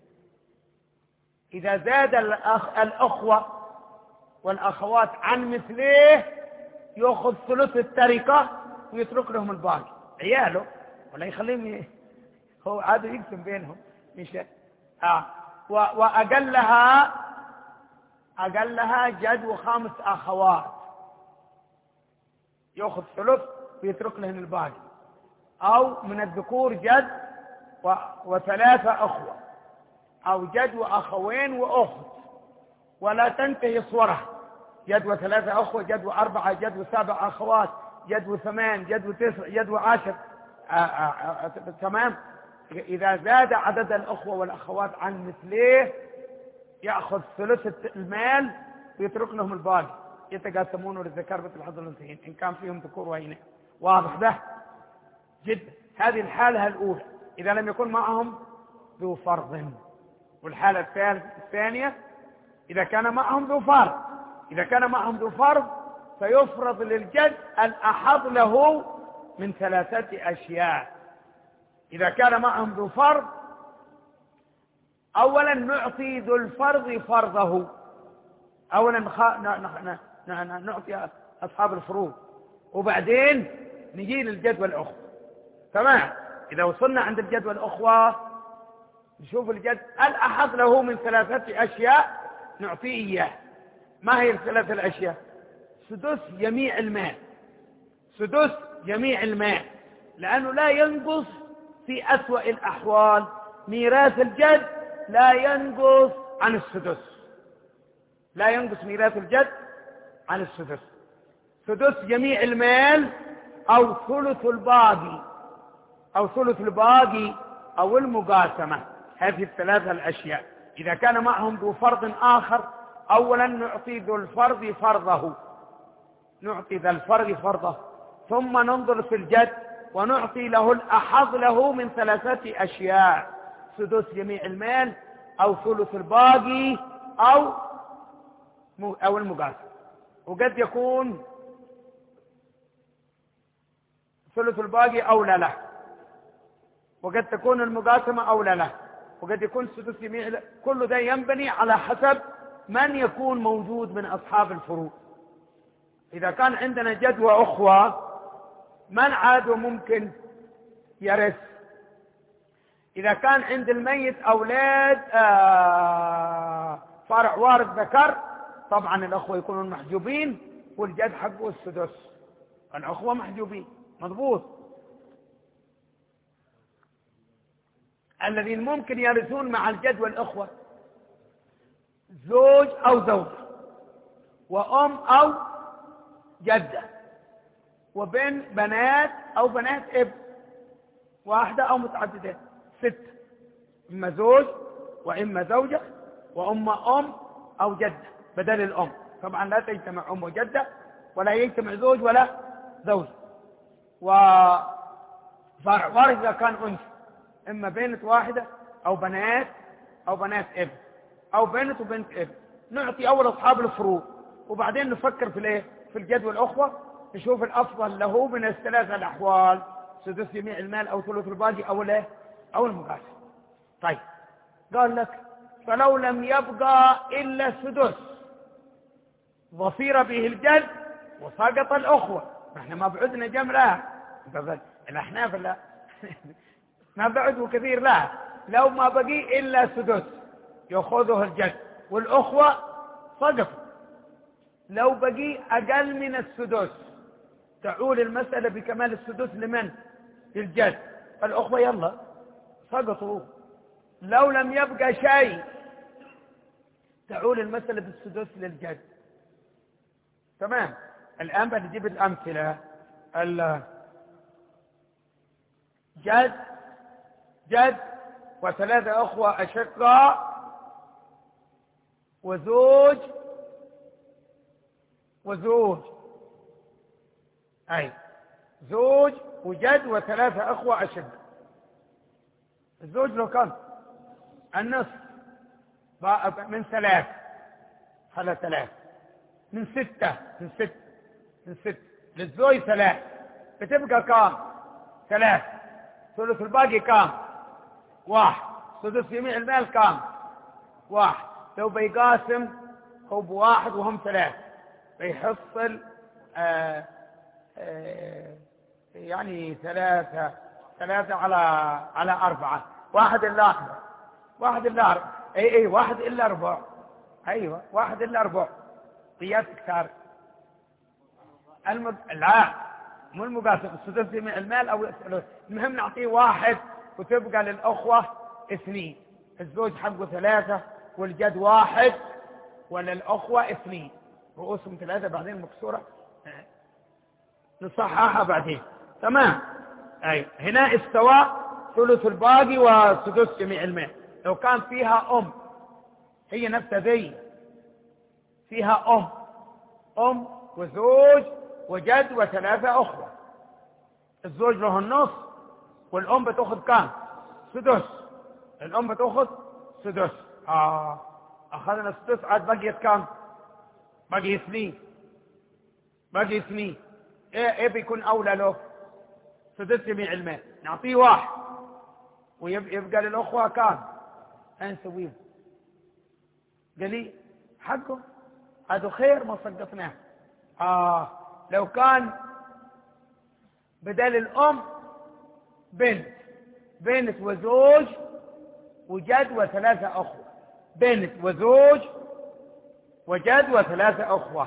إذا زاد الأخ الأخوة والأخوات عن مثليه يأخذ ثلث التركة ويترك لهم الباقي عياله، ولا يخليهم ي... هو عاد يقسم بينهم مش آه. و... وأقلها أقلها جد وخامس أخوات. يأخذ ثلث ويترك لهن الباقي. أو من الذكور جد و... وثلاثة أخوة، أو جد وأخوين وأخت ولا تنتهي صورة، جد وثلاثة أخوة، جد وأربعة، جد وسبع أخوات، جد وثمان، جد وتسع، جد وعشر. آه آه آه تمام. إذا زاد عدد الأخوة والأخوات عن مثليه يأخذ ثلث المال ويترك لهم الباقي، يتقاسمون للذكر مثل حظ الأنثيين إن كان فيهم ذكور وإناث. واضح ده جدا. هذه الحالة الأولى إذا لم يكن معهم ذو فرض. والحالة الثانية إذا كان معهم ذو فرض. إذا كان معهم ذو فرض فيفرض للجد الأحظ له من ثلاثة أشياء. إذا كان معهم ذو فرض أولا نعطي ذو الفرض فرضه، أولا نعطي أصحاب الفروض، وبعدين نجي للجد والأخوة. تمام. إذا وصلنا عند الجد والأخوة نشوف الجد الأحظ له من ثلاثة أشياء نعطيه إياه. ما هي الثلاثة الأشياء؟ سدس جميع المال، سدس جميع المال، لأنه لا ينقص في أسوأ الأحوال ميراث الجد لا ينقص عن السدس، لا ينقص ميراث الجد عن السدس. سدس جميع المال أو ثلث الباقي، أو ثلث الباقي أو المقاسمة. هذه الثلاثة الأشياء. إذا كان معهم ذو فرض آخر أولا نعطي ذو الفرض فرضه، نعطي ذا الفرض فرضه، ثم ننظر في الجد ونعطي له الأحظ له من ثلاثة أشياء: سدس جميع المال أو ثلث الباقي أو أو المقاسم. وقد يكون ثلث الباقي أولى له، وقد تكون المقاسمة أولى له، وقد يكون سدس جميع. كل ذا ينبني على حسب من يكون موجود من أصحاب الفروض. إذا كان عندنا جد وأخوة من عاد ممكن يرث؟ إذا كان عند الميت أولاد آه فرع وارث ذكر طبعا الأخوة يكونون محجوبين والجد حقه السدس، الأخوة محجوبين. مضبوط. الذين ممكن يرثون مع الجد والأخوة زوج أو زوجة وأم أو جدة وبن بنات أو بنات ابن، واحدة أو متعددة، ست، إما زوج وإما زوجة وأما أم أو جدة بدل الأم. طبعا لا تجتمع أم وجدة ولا يجتمع زوج ولا زوج. وفرع وارث إذا كان أنثى إما بنت واحدة أو بنات أو بنات ابن أو بنت وبنت ابن. نعطي أول أصحاب الفروض وبعدين نفكر في الايه في الجد والأخوة، نشوف الأفضل له من الثلاثة الأحوال: سدس جميع المال أو ثلث الباقي أو الايه أو المقاسم. طيب قال لك فلو لم يبقى إلا السدس ظفير به الجد وسقط الأخوة. نحن ما بعدنا جملة الأحناف لا ما بعدوا كثير، لا، لو ما بقي إلا سدس يأخذه الجد والأخوة سقطوا. لو بقي أقل من السدس تعول المسألة بكمال السدس لمن؟ للجد. الأخوة يلا سقطوا. لو لم يبقى شيء تعول المسألة بالسدس للجد. تمام. الآن بنجيب الأمثلة. الجد جد وثلاثة أخوة أشقاء وزوج وزوج أي زوج وجد وثلاثة أخوة أشقاء. الزوج لو كان النصف من ثلاث على ثلاث من ستة من ست من ست للزوج ثلاث بتبقى كام؟ ثلاث. ثلث الباقي كام؟ واحد. سدس جميع المال كام؟ واحد. لو بيقاسم هو بواحد وهم ثلاث بيحصل آآ آآ يعني ثلاثة ثلاثة على على أربعة. واحد إلا أربع واحد إلا أربع أي أي واحد إلا أربع. أيوة واحد إلا أربع قياس كثار. المد... لا مو المقاسم، السدس جميع المال او الثلث. المهم نعطيه واحد وتبقى للاخوه اثنين. الزوج حقه ثلاثه والجد واحد وللاخوه اثنين، رؤوسهم ثلاثه بعدين مكسوره نصححها بعدين. تمام. اي هنا استوى ثلث الباقي وسدس جميع المال. لو كان فيها ام، هي نفسها ذي فيها ام ام وزوج وجد وثلاثه اخوه، الزوج له النص والام بتاخذ كام؟ سدس. الام بتاخذ سدس. اه اخذنا السدس، عاد بقيت كام؟ بقي اثنين. بقي اثنين. ايه ايه بيكون اولى له؟ سدس جميع المال. نعطيه واحد ويبقى للاخوه كام؟ نسويه قليل حقه، هذا خير ما سقطناه. آه لو كان بدل الأم بنت، بنت وزوج وجد وثلاثة أخوة، بنت وزوج وجد وثلاثة أخوة،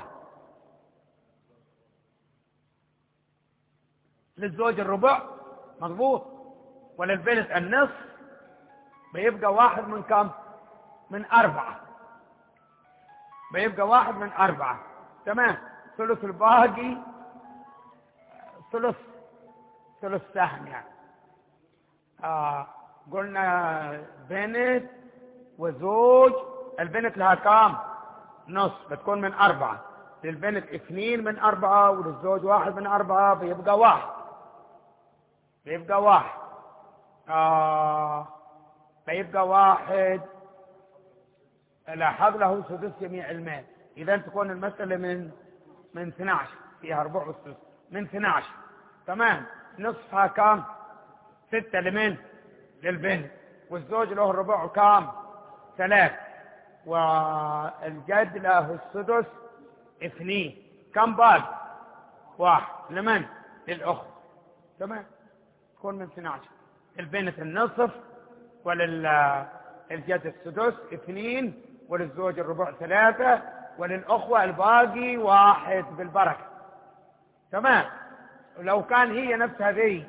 للزوج الربع مضبوط، وللبنت النصف، بيبقى واحد من كم؟ من أربعة. بيبقى واحد من أربعة. تمام. ثلث الباقي ثلث ثلث سهم يعني. آه قلنا بنت وزوج، البنت لها كام؟ نص، بتكون من أربعة. للبنت اثنين من أربعة وللزوج واحد من أربعة، بيبقى واحد. بيبقى واحد. آه بيبقى واحد. لاحظ له سدس جميع المال. إذا تكون المسألة من من اثني عشر، فيها ربع والسدس من اثني عشر. تمام. نصفها كام؟ ستة لمن؟ للبنت. والزوج له الربع كام؟ ثلاث. والجد له السدس اثنين. كم باقي؟ واحد لمن؟ للأخت. تمام. تكون من اثني عشر. البنت النصف وللجد السدس اثنين، وللزوج الربع ثلاثة، وللأخوة الباقي واحد بالبركة. تمام. لو كان هي نفسها ذي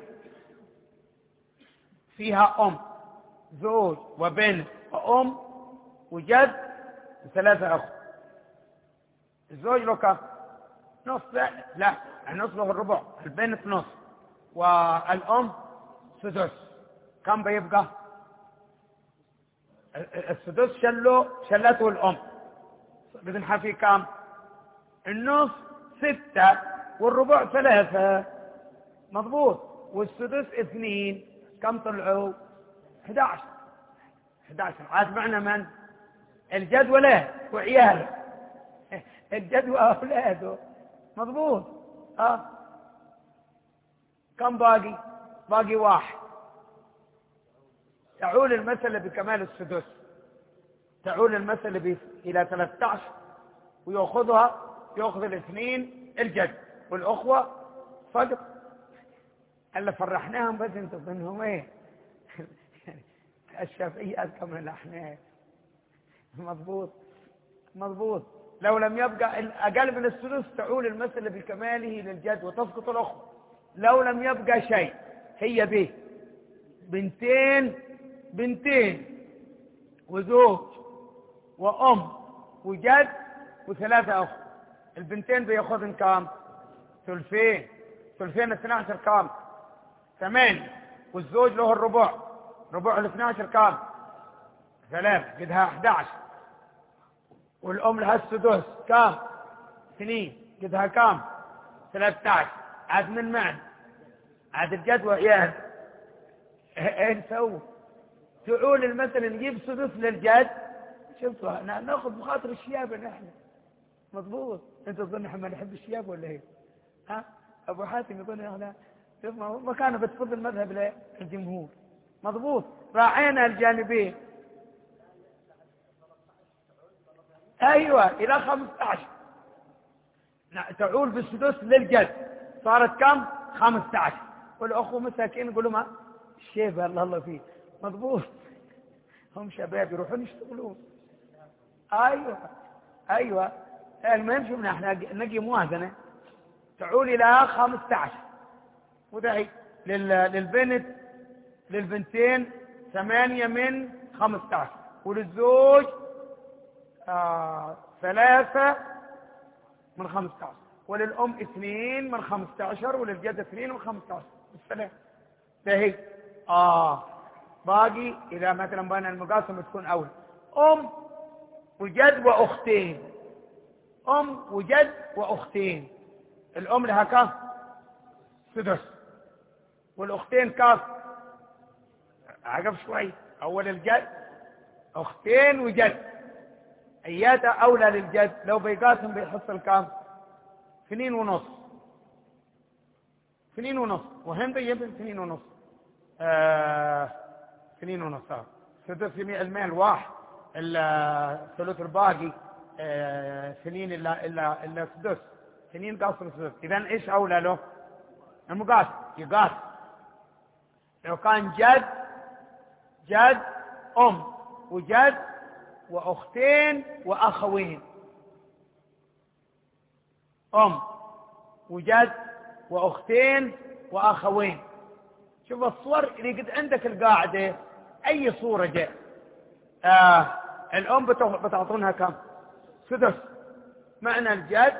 فيها أم زوج وبنت وأم وجد وثلاثة أخوة، الزوج له كم؟ نص. لا لا النص له الربع، البنت نص والأم سدس. كم بيبقى؟ السدس شله شلته الأم، بتنحى فيه كم؟ النص ستة والربع ثلاثة. مضبوط. والسدس اثنين. كم طلعوا؟ احدى عشر. احدى عشر. عاد معنا من؟ الجد وله وعياله. الجد وأولاده. مضبوط. اه كم باقي؟ باقي واحد. تعول المسألة بكمال السدس، تعول المسألة ب... إلى ثلاثة عشر، ويأخذها يأخذ الاثنين الجد والأخوة فقط. اللي فرحناهم بس انتم منهم ايه؟ الشافعية أذكى من الأحناف. مضبوط. مضبوط. لو لم يبقى أقل من الثلث تعول المسألة بكماله للجد وتسقط الأخوة. لو لم يبقى شيء، هي به بنتين بنتين وزوج وأم وجد وثلاثة أخوة، البنتين بيأخذن كام؟ ثلثين. ثلثين اثني عشر كام؟ ثمانية. والزوج له الربع، ربع الاثني عشر كام؟ ثلاثة، قدها أحد عشر. والأم لها السدس كام؟ اثنين، قدها كام؟ ثلاثة عشر. عاد من معنا عاد الجد وعيال. ايه نسوي؟ تعول المثل نجيب سدس للجد. شفتوا ناخذ بخاطر الشياب نحن. مضبوط. انت تظن احنا ما نحب الشياب ولا ايه؟ ها ابو حاتم يقول احنا ما كان بتفضل مذهب للجمهور. مضبوط. راعينا الجانبين. ايوه الى خمسة عشر تعول بالسدس للجد. صارت كم؟ خمسة عشر. والاخوه مساكين يقولوا ما الشيبه الله الله فيه. مضبوط. هم شباب يروحون يشتغلون. ايوه ايوه المهم شو احنا نجي موازنه. تعول إلى خمسة عشر. وده هي للبنت للبنتين ثمانية من خمسة عشر، وللزوج آه ثلاثة من خمسة عشر، وللأم اثنين من خمسة عشر، وللجد اثنين من خمسة عشر. السلام. ده هي آه باقي إذا مثلا بين المقاسمة تكون أول أم وجد وأختين، أم وجد وأختين. الأم لها كم؟ سدس. والأختين كم؟ عقب شوي. أول الجد أختين وجد، أياتا أولى للجد لو بيقاسم بيحصل كم؟ اثنين ونص. اثنين ونص. وهم بيجيب اثنين ونص. آه اثنين ونص. آه. سدس جميع المال واحد. الثلث الباقي آه سنين إلا إلا إلا سدس. سنين قاسم سدس. إذا إيش أولى له؟ المقاسم يقاس. لو كان جد جد أم وجد وأختين وأخوين، أم وجد وأختين وأخوين. شوف الصور اللي قد عندك القاعدة، أي صورة جاء آه الأم بتعطونها كم؟ سدس. معنى الجد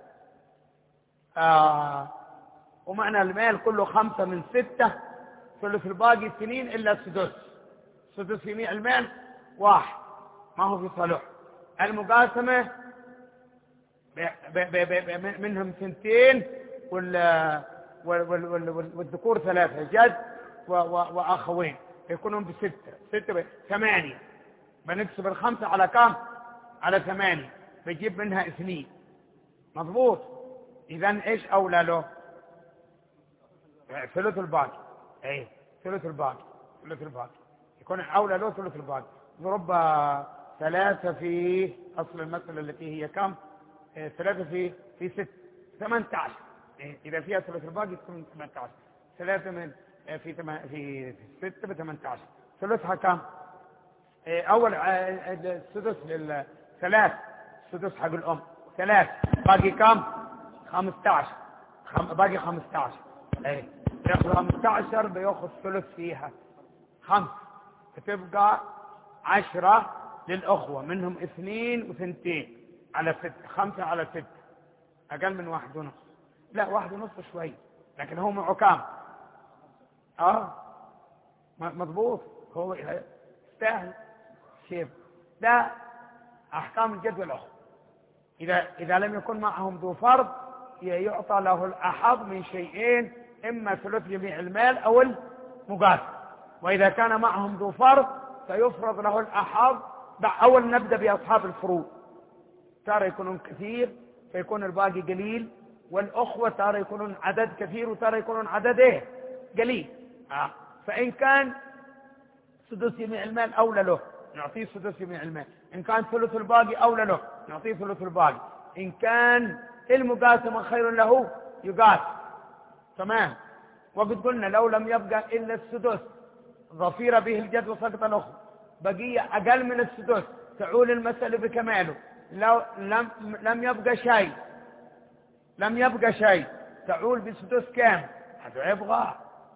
آه ومعنى المال كله خمسة من ستة، ثلث الباقي اثنين إلا سدس. سدس جميع المال واحد، ما هو في صالح. المقاسمة ب ب ب ب منهم سنتين وال والذكور ثلاثة، جد وأخوين يكونون بستة. ستة ثمانية. بنكسب الخمسة على كم؟ على ثمانية، بيجيب منها اثنين. مضبوط. إذن إيش أولى له؟ ثلث الباقي. أي ثلث الباقي. ثلث الباقي يكون أولى له ثلث الباقي. ضرب ثلاثة في أصل المسألة التي هي كم؟ إيه ثلاثة في في ست ثمانية عشر. إيه إذا فيها ثلث الباقي تكون ثمانية عشر. ثلاثة من في تم... في ستة بثمانية عشر. ثلثها كم؟ إيه أول السدس للثلاث، السدس حق الأم ثلاث، باقي كم؟ خمسة عشر. خم... باقي خمسة عشر. إيه يأخذ خمسة عشر بيأخذ ثلث فيها خمس، فتبقى عشرة للأخوة، منهم اثنين وثنتين على ستة. خمسة على ستة أقل من واحد ونص. لا واحد ونص شوي، لكن هو معه كام؟ آه مضبوط. هو يستاهل شيء. لا أحكام الجد والأخوة. إذا إذا لم يكن معهم ذو فرض يعطى له الأحظ من شيئين، إما ثلث جميع المال أو المقاسم. وإذا كان معهم ذو فرض فيفرض له الأحظ. أول نبدأ بأصحاب الفروض، ترى يكونون كثير فيكون الباقي قليل، والأخوة ترى يكونون عدد كثير وترى يكونون عدد إيه؟ قليل. آه. فإن كان سدس جميع المال أولى له نعطيه سدس جميع المال، إن كان ثلث الباقي أولى له نعطيه ثلث الباقي، إن كان المقاسمة خير له يقاس. تمام. وقد قلنا لو لم يبقى إلا السدس ظفير به الجد وسقط الأخوة، بقية أقل من السدس تعول المسألة بكماله. لو لم لم يبقى شيء لم يبقى شيء تعول بسدس كام؟ هذا يبغى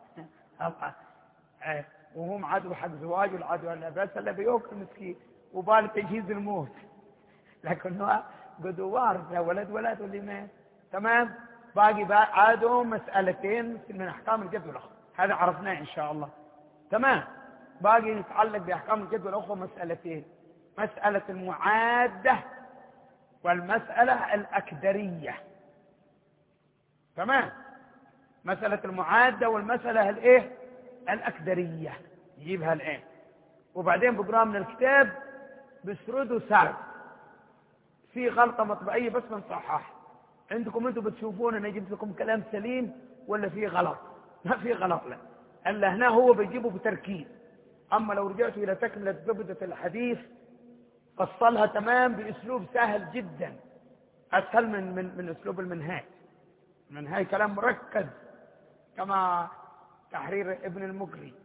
وهم عدو حق زواج والعدو بس اللي بيوكل مسكين وبال تجهيز الموت، لكنه قدوار ولد ولد واللي مات. تمام. باقي بقى عادوا مسألتين من أحكام الجد والأخوة، هذا عرفناه إن شاء الله. تمام. باقي يتعلق بأحكام الجد والأخوة مسألتين، مسألة المعادة والمسألة الأكدرية. تمام. مسألة المعادة والمسألة الإيه؟ الأكدرية يجيبها الآن، وبعدين بقرأ من الكتاب بسرده سرد. في غلطة مطبعية بس بنصحح. عندكم انتم بتشوفون انا جبت لكم كلام سليم ولا في غلط؟ ما في غلط. لا الا هنا هو بيجيبه بتركيز. اما لو رجعتوا الى تكملة زبدة الحديث فصلها تمام باسلوب سهل جدا، اسهل من من من اسلوب المنهاج. المنهاج كلام مركز كما تحرير ابن المقري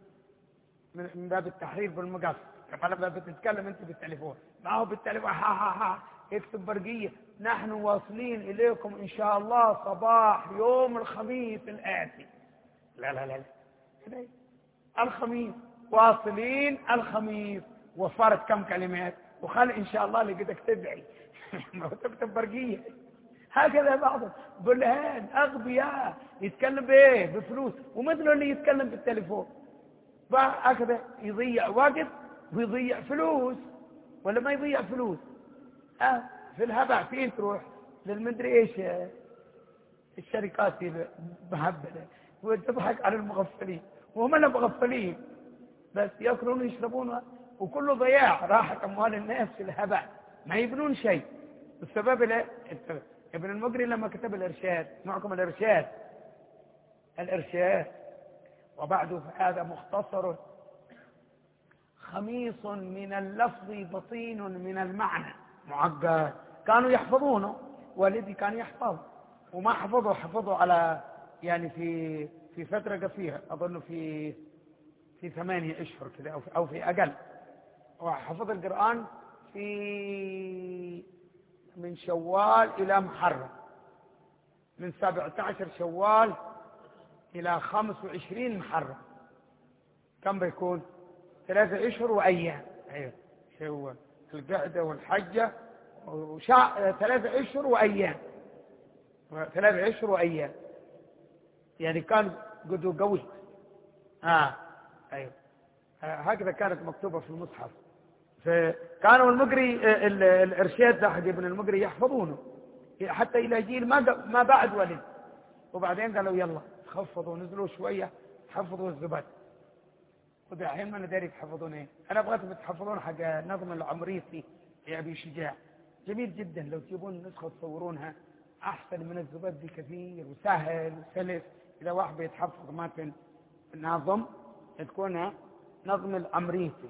من باب التحرير بالمقص. لما بتتكلم انت بالتليفون ما هو بالتليفون ها ها ها اكتب برقية: نحن واصلين إليكم إن شاء الله صباح يوم الخميس الآتي. لا لا لا لا، الخميس واصلين الخميس، وفرت كم كلمات، وخلي إن شاء الله لقيتك تدعي ما تكتب برقية. هكذا بعضهم بلهان أغبياء يتكلم بإيه؟ بفلوس، ومثله اللي يتكلم بالتليفون هكذا يضيع وقت ويضيع فلوس، ولا ما يضيع فلوس. آه في الهبع فين تروح للمدري ايش الشركات مهبلة، وتضحك على المغفلين، وهم لا مغفلين بس ياكلون ويشربون، وكله ضياع راحت اموال الناس في الهبع، ما يبنون شيء. السبب لا ابن المقري لما كتب الارشاد، معكم الارشاد الارشاد وبعده فهذا مختصر خميص من اللفظ بطين من المعنى معقد. كانوا يحفظونه، والدي كان يحفظ وما حفظوا حفظوا على يعني في في فترة قصيرة، أظن في في ثمانية أشهر كذا أو في, أو في أقل. وحفظ القرآن في من شوال إلى محرم، من سبعة عشر شوال إلى خمس وعشرين محرم. كم بيكون؟ ثلاثة أشهر وأيام. أيوة شوال القعدة والحجة وشع... ثلاثة أشهر وأيام، ثلاثة أشهر وأيام، يعني كان قدو قوي. آه أيوة آه هكذا كانت مكتوبة في المصحف. فكانوا المقري الإرشاد ده حق ابن المقري يحفظونه حتى إلى جيل ما ما بعد ولد، وبعدين قالوا يلا خفضوا نزلوا شوية حفظوا الزبد، ودحين ما ندري تحفظون ايه. انا ابغاكم تحفظون حق نظم العمريطي يا ابي شجاع، جميل جدا، لو تجيبون نسخة تصورونها احسن من الزبد بكثير وسهل وسلس. اذا واحد بيتحفظ متن ناظم تكون نظم العمريطي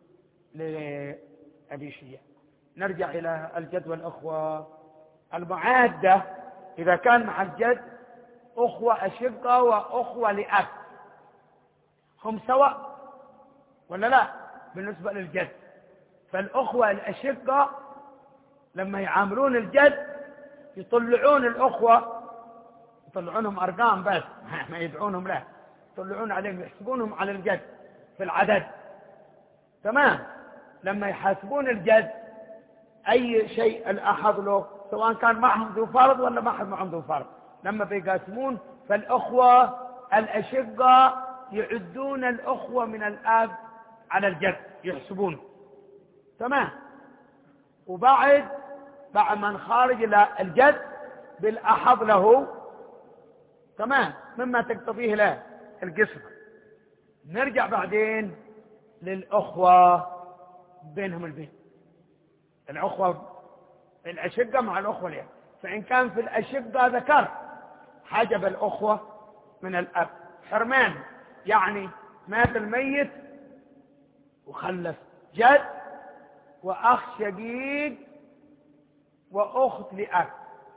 لابي شجاع. نرجع الى الجد والاخوة. المعادة اذا كان مع الجد اخوة اشقة واخوة لاب، هم سواء ولا لا بالنسبة للجد؟ فالأخوة الأشقة لما يعاملون الجد يطلعون الأخوة، يطلعونهم أرقام بس ما يدعونهم له، يطلعون عليهم يحسبونهم على الجد في العدد. تمام. لما يحاسبون الجد أي شيء الأحد له، سواء كان معهم ذو فرض ولا ما حد معهم ذو فرض، لما بيقاسمون فالأخوة الأشقة يعدون الأخوة من الآب على الجد يحسبونه. تمام. وبعد بعد من خارج إلى الجد بالأحظ له، تمام، مما تقتضيه له القسمة. نرجع بعدين للأخوة بينهم البين، الأخوة الأشقة مع الأخوة اليد. فإن كان في الأشقة ذكر حجب الأخوة من الأب حرمان، يعني مات الميت وخلف جد وأخ شقيق وأخت لأب،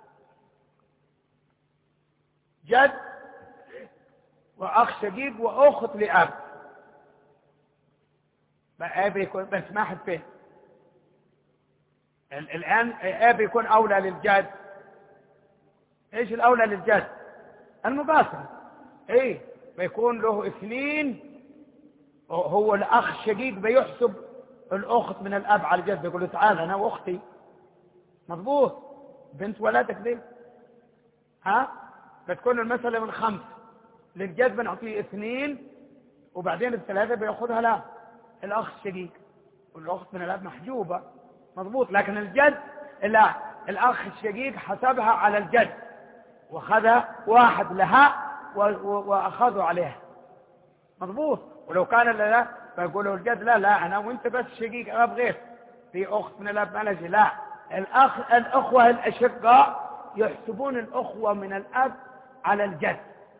جد وأخ شقيق وأخت لأب، أب يكون بس ما حد فيه. الآن أب يكون أولى للجد. إيش الأولى للجد؟ المباشرة. إيه بيكون له اثنين، هو الأخ الشقيق بيحسب الأخت من الأب على الجد، بيقول له تعال أنا وأختي، مضبوط، بنت ولدك دي، ها بتكون المسألة من خمس، للجد بنعطيه اثنين، وبعدين الثلاثة بيأخذها لا الأخ الشقيق، والأخت من الأب محجوبة، مضبوط. لكن الجد لا، الأخ الشقيق حسبها على الجد وخذ واحد لها وأخذوا عليها، مضبوط. ولو كان لا فيقولوا الجد لا لا أنا وانت بس شقيق، أنا بغير في أخت من الأب مالجي. لا، الأخ الأخوة الأشقاء يحسبون الأخوة من الأب على الجد،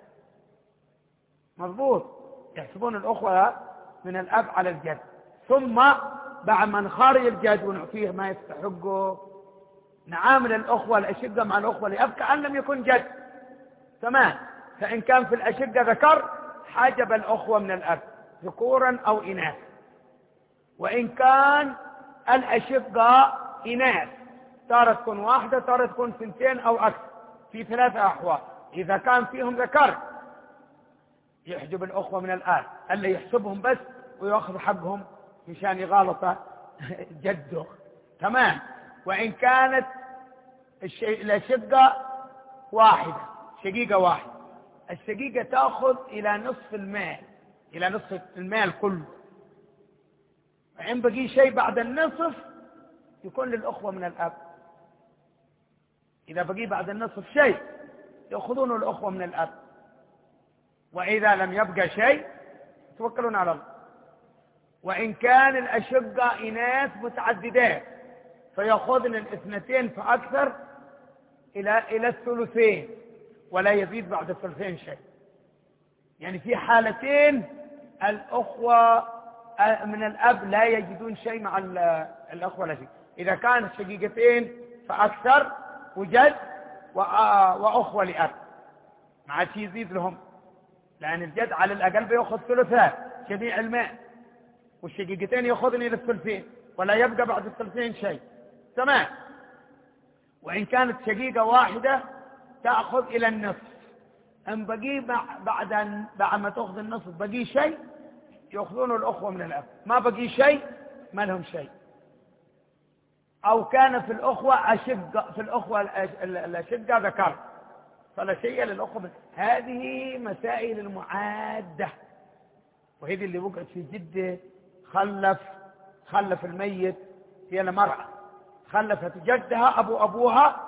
مضبوط، يحسبون الأخوة من الأب على الجد. ثم بعد ما نخارج الجد ونعطيه ما يستحقه، نعامل الأخوة الأشقة مع الأخوة الأب كأن لم يكن جد. تمام. فإن كان في الأشقة ذكر حجب الأخوة من الأب ذكورا أو إناث، وإن كان الأشقة إناث تارة تكون واحدة، تارة تكون ثنتين أو أكثر، في ثلاثة أحوال. إذا كان فيهم ذكر يحجب الأخوة من الآب، اللي يحسبهم بس ويأخذ حقهم مشان يغالط جده. تمام. وإن كانت الشقة واحدة، شقيقة واحدة، الشقيقة تأخذ إلى نصف المال، إلى نصف المال كله. وإن بقي شيء بعد النصف يكون للأخوة من الأب. إذا بقي بعد النصف شيء يأخذونه الأخوة من الأب، وإذا لم يبقى شيء توكلون على الله. وإن كان الأشقة إناث متعددات فيأخذن الاثنتين فأكثر إلى إلى الثلثين، ولا يزيد بعد الثلثين شيء. يعني في حالتين الأخوة من الأب لا يجدون شيء مع الأخوة الأشقة. إذا كانت شقيقتين فأكثر وجد وأخوة لأب ما عاد يزيد لهم، لأن الجد على الأقل بيأخذ ثلثات جميع المال، والشقيقتين يأخذن إلى الثلثين ولا يبقى بعد الثلثين شيء. تمام. وإن كانت شقيقة واحدة تأخذ إلى النصف. إن بقي بعد بعد ما تأخذ النصف بقي شيء يأخذونه الأخوة من الأب، ما بقي شيء ما لهم شيء. أو كان في الأخوة أشقة، في الأخوة الأشقة ذكر فلا شيء للأخوة. هذه مسائل المعادة، وهذه اللي وقعت في جدة. خلف خلف الميت، هي المرأة خلفت جدها أبو أبوها،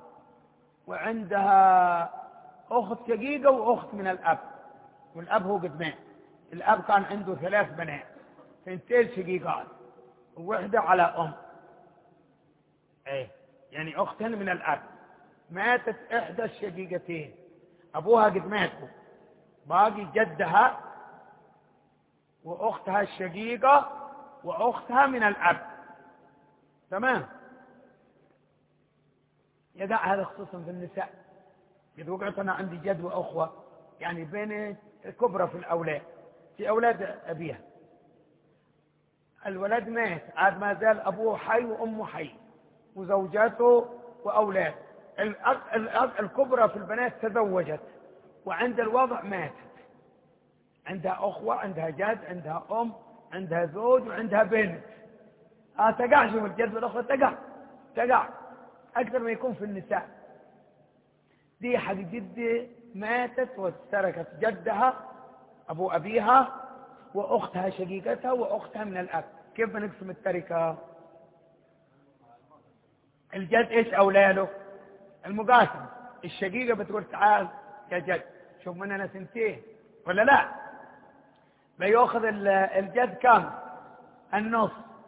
وعندها أخت شقيقة وأخت من الأب، والأب هو قد مات. الأب كان عنده ثلاث بنات، ثنتين شقيقات ووحدة على أم، ايه يعني أختين من الأب. ماتت إحدى الشقيقتين، أبوها قد ماتوا، باقي جدها وأختها الشقيقة وأختها من الأب. تمام. يدع هذا خصوصا في النساء. قد وقعت أنا عندي جد وأخوة، يعني بين الكبرى في الأولاد، في أولاد أبيها، الولد مات عاد ما زال أبوه حي وأمه حي وزوجاته وأولاد. الكبرى في البنات تزوجت وعند الوضع ماتت، عندها أخوة، عندها جد، عندها أم، عندها زوج، وعندها بنت. آه تقع شوف الجد والأخوة تقع تقع أكثر ما يكون في النساء. دي حق جدي ماتت وتركت جدها أبو أبيها وأختها شقيقتها وأختها من الأب. كيف بنقسم التركة؟ الجد إيش أولاده؟ المقاسم. الشقيقة بتقول تعال يا جد شوف مننا سنتين ولا لا، بيأخذ الجد كم؟ النص،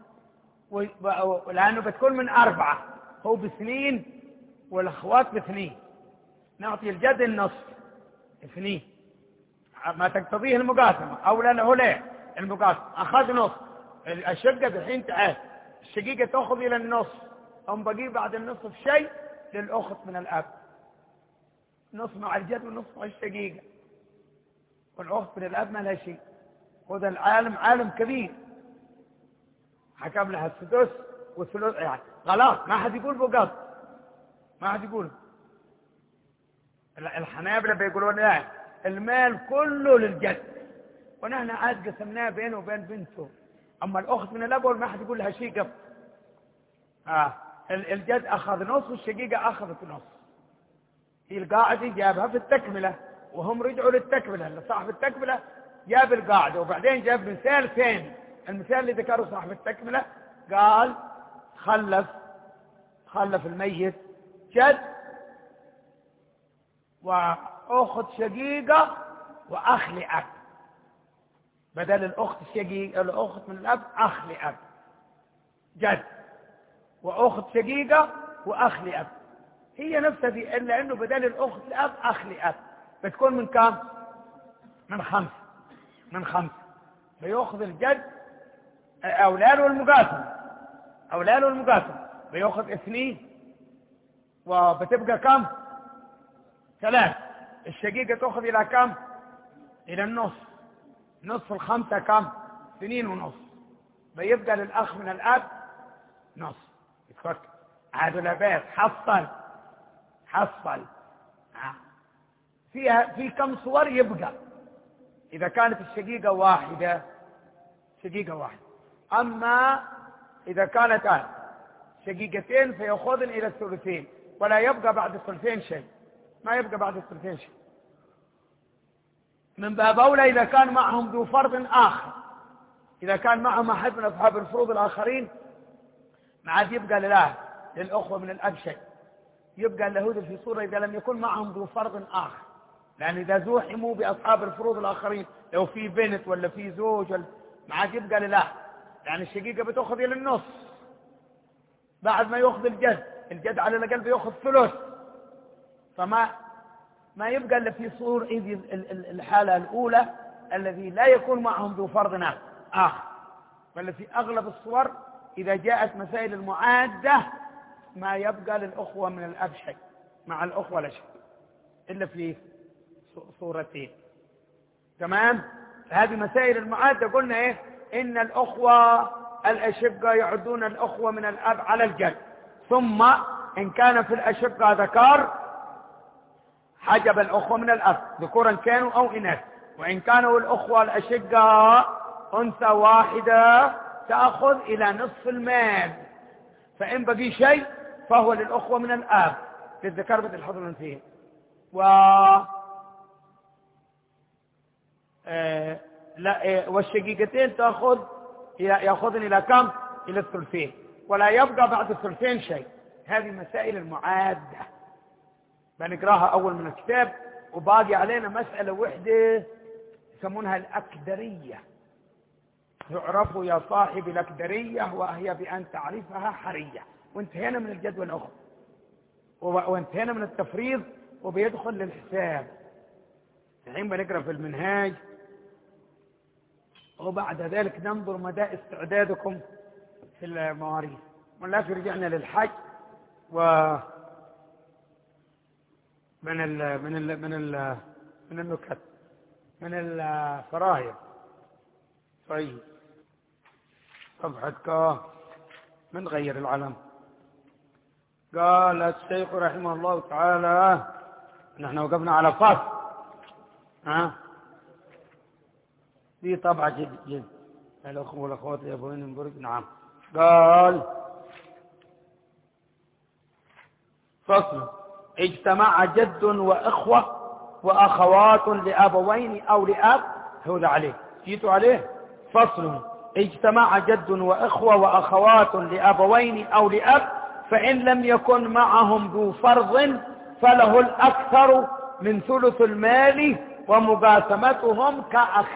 لأنه بتكون من أربعة، هو بسنين والأخوات بسنين، نعطي الجد النص اثنين ما تقتضيه المقاسمة. أولا له ليه المقاسمة أخذ نص، الشقة الحين تعال الشقيقة تأخذ إلى النص، أم بقي بعد النصف شيء للأخت من الأب، نص مع الجد ونص مع الشقيقة، والأخت من الأب ما لها شيء. وهذا العالم عالم كبير، حكم لها السدس والثلث يعني خلاص ما حد يقول بقص، ما حد يقول. الحنابلة بيقولون لا المال كله للجد، ونحن عاد قسمناه بينه وبين بنته. أما الأخت من الأب ما حد يقول لها شيء قص. آه الجد أخذ نص والشقيقة أخذت نص. هي القاعدة جابها في التكملة، وهم رجعوا للتكملة. صاحب التكملة جاب القاعدة وبعدين جاب مثال ثاني. المثال اللي ذكره صاحب التكملة قال خلف خلف الميت جد وأخت شقيقة وأخ لأب، بدل الأخت الشقيقة الأخت من الأب أخ لأب، جد وأخت شقيقة وأخ لأب. هي نفسها دي، إلا أنه بدل الأخت لأب أخ لأب بتكون من كام؟ من خمس من خمس بيأخذ الجد أولاد والمقاسم، أولاد والمقاسم بيأخذ اثنين وبتبقى كم؟ ثلاث. الشقيقة تأخذ إلى كم؟ إلى النص. نصف الخمسة كم؟ اثنين ونص. بيبقى للأخ من الأب نص. يتفك عاد ولا بيت حصل حصل فيها في كم صور يبقى إذا كانت الشقيقة واحدة شقيقة واحدة. أما إذا كانت شقيقتين فيأخذن إلى الثلثين ولا يبقى بعد الثلثين شيء، ما يبقى بعد الثلثين شيء. من باب أولى إذا كان معهم ذو فرض آخر، إذا كان معهم أحد من أصحاب الفروض الآخرين ما عاد يبقى لله للأخوة من الأب شيء، يبقى اليهود في صورة إذا لم يكن معهم ذو فرض آخر، لأن إذا زوحموا بأصحاب الفروض الآخرين لو في بنت ولا في زوج ما عاد يبقى لله، يعني الشقيقة بتأخذ إلى النص بعد ما يأخذ الجد، الجد على الأقل بيأخذ ثلث، فما ما يبقى إلا في صور إذ الحالة الأولى الذي لا يكون معهم ذو فرض آخر. بل في أغلب الصور إذا جاءت مسائل المعادة ما يبقى للأخوة من الأب شيء، مع الأخوة لا شيء إلا في صورتين. تمام؟ هذه مسائل المعادة قلنا إيه؟ إن الأخوة الأشقة يعدون الأخوة من الأب على الجد، ثم إن كان في الأشقة ذكر حجب الأخوة من الأب ذكورا كانوا أو إناث، وإن كانوا الأخوة الأشقة أنثى واحدة تأخذ إلى نصف المال، فإن بقي شيء فهو للأخوة من الآب للذكر مثل الحظ الأنثيين. و آه... لا آه... والشقيقتين تأخذ يأخذن إلى كم؟ إلى الثلثين، ولا يبقى بعد الثلثين شيء. هذه مسائل المعادة بنقراها أول من الكتاب، وباقي علينا مسألة وحدة يسمونها الأكدرية. يعرف يا صاحب الأكدرية وهي بأن تعرفها حرية. وانتهينا من الجدول الأخر وانتهينا من التفريض وبيدخل للحساب. الحين بنقرأ في المنهاج، وبعد ذلك ننظر مدى استعدادكم في المواريث. والله رجعنا للحج و من ال من ال من ال من النكت من الفرايض. طيب صفحتك من غير العلم. قال الشيخ رحمه الله تعالى، نحن وقفنا على فصل ها دي طبعا جد جد الأخوة والأخوات يبوين من نعم. قال فصل: اجتمع جد وإخوة وأخوات لأبوين أو لأب. هذا عليه جيتوا عليه. فصل: اجتمع جد وإخوة وأخوات لأبوين أو لأب، فإن لم يكن معهم ذو فرض فله الأكثر من ثلث المال ومقاسمتهم كأخ.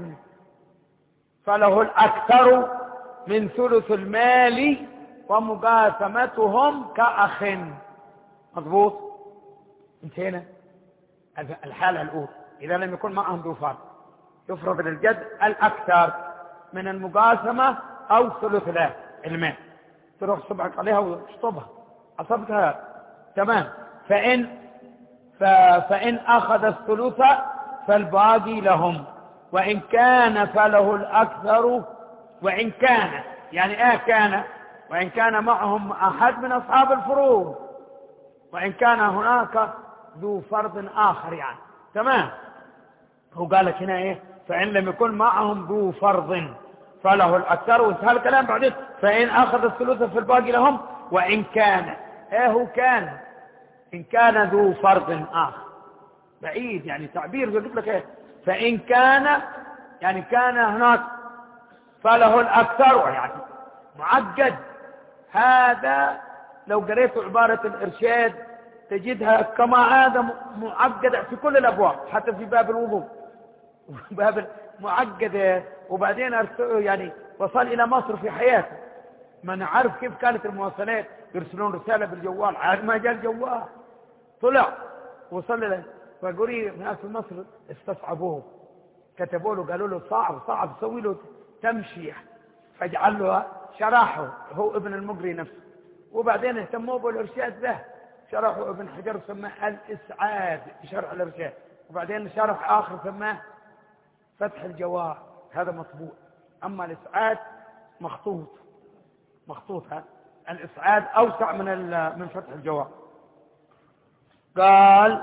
فله الأكثر من ثلث المال ومقاسمتهم كأخ. مضبوط؟ انتهينا. الحالة الأولى إذا لم يكن معهم ذو فرض يفرض للجد الأكثر من المقاسمة أو ثلث المال. تروح صبعك عليها واشطبها أصبتها تمام. فإن ف... فإن أخذ الثلث فالباقي لهم، وإن كان فله الأكثر. وإن كان يعني آه كان وإن كان معهم أحد من أصحاب الفروض، وإن كان هناك ذو فرض آخر يعني. تمام. هو قال لك هنا إيه؟ فإن لم يكن معهم ذو فرض فله الأكثر، وانتهى الكلام بعدين. فإن أخذ الثلث فالباقي لهم، وإن كان إيه هو كان إن كان ذو فرض آخر بعيد يعني تعبير يقول لك إيه؟ فإن كان يعني كان هناك فله الأكثر يعني معقد. هذا لو قريت عبارة الإرشاد تجدها كما هذا معقدة في كل الأبواب، حتى في باب الوضوء باب معقدة. وبعدين يعني وصل إلى مصر في حياته، ما نعرف كيف كانت المواصلات، يرسلون رسالة بالجوال، عاد ما جاء الجوال طلع وصل له. فقولي ناس في مصر استصعبوه، كتبوا له قالوا له صعب صعب سوي له تمشي، فاجعل له شرحه هو ابن المقري نفسه. وبعدين اهتموا بالإرشاد له، شرحه ابن حجر سماه الإسعاد شرح الإرشاد، وبعدين شرح آخر سماه فتح الجواب، هذا مطبوع. أما الإسعاد مخطوط مخطوط ها الإصعاد أوسع من من فتح الجواب. قال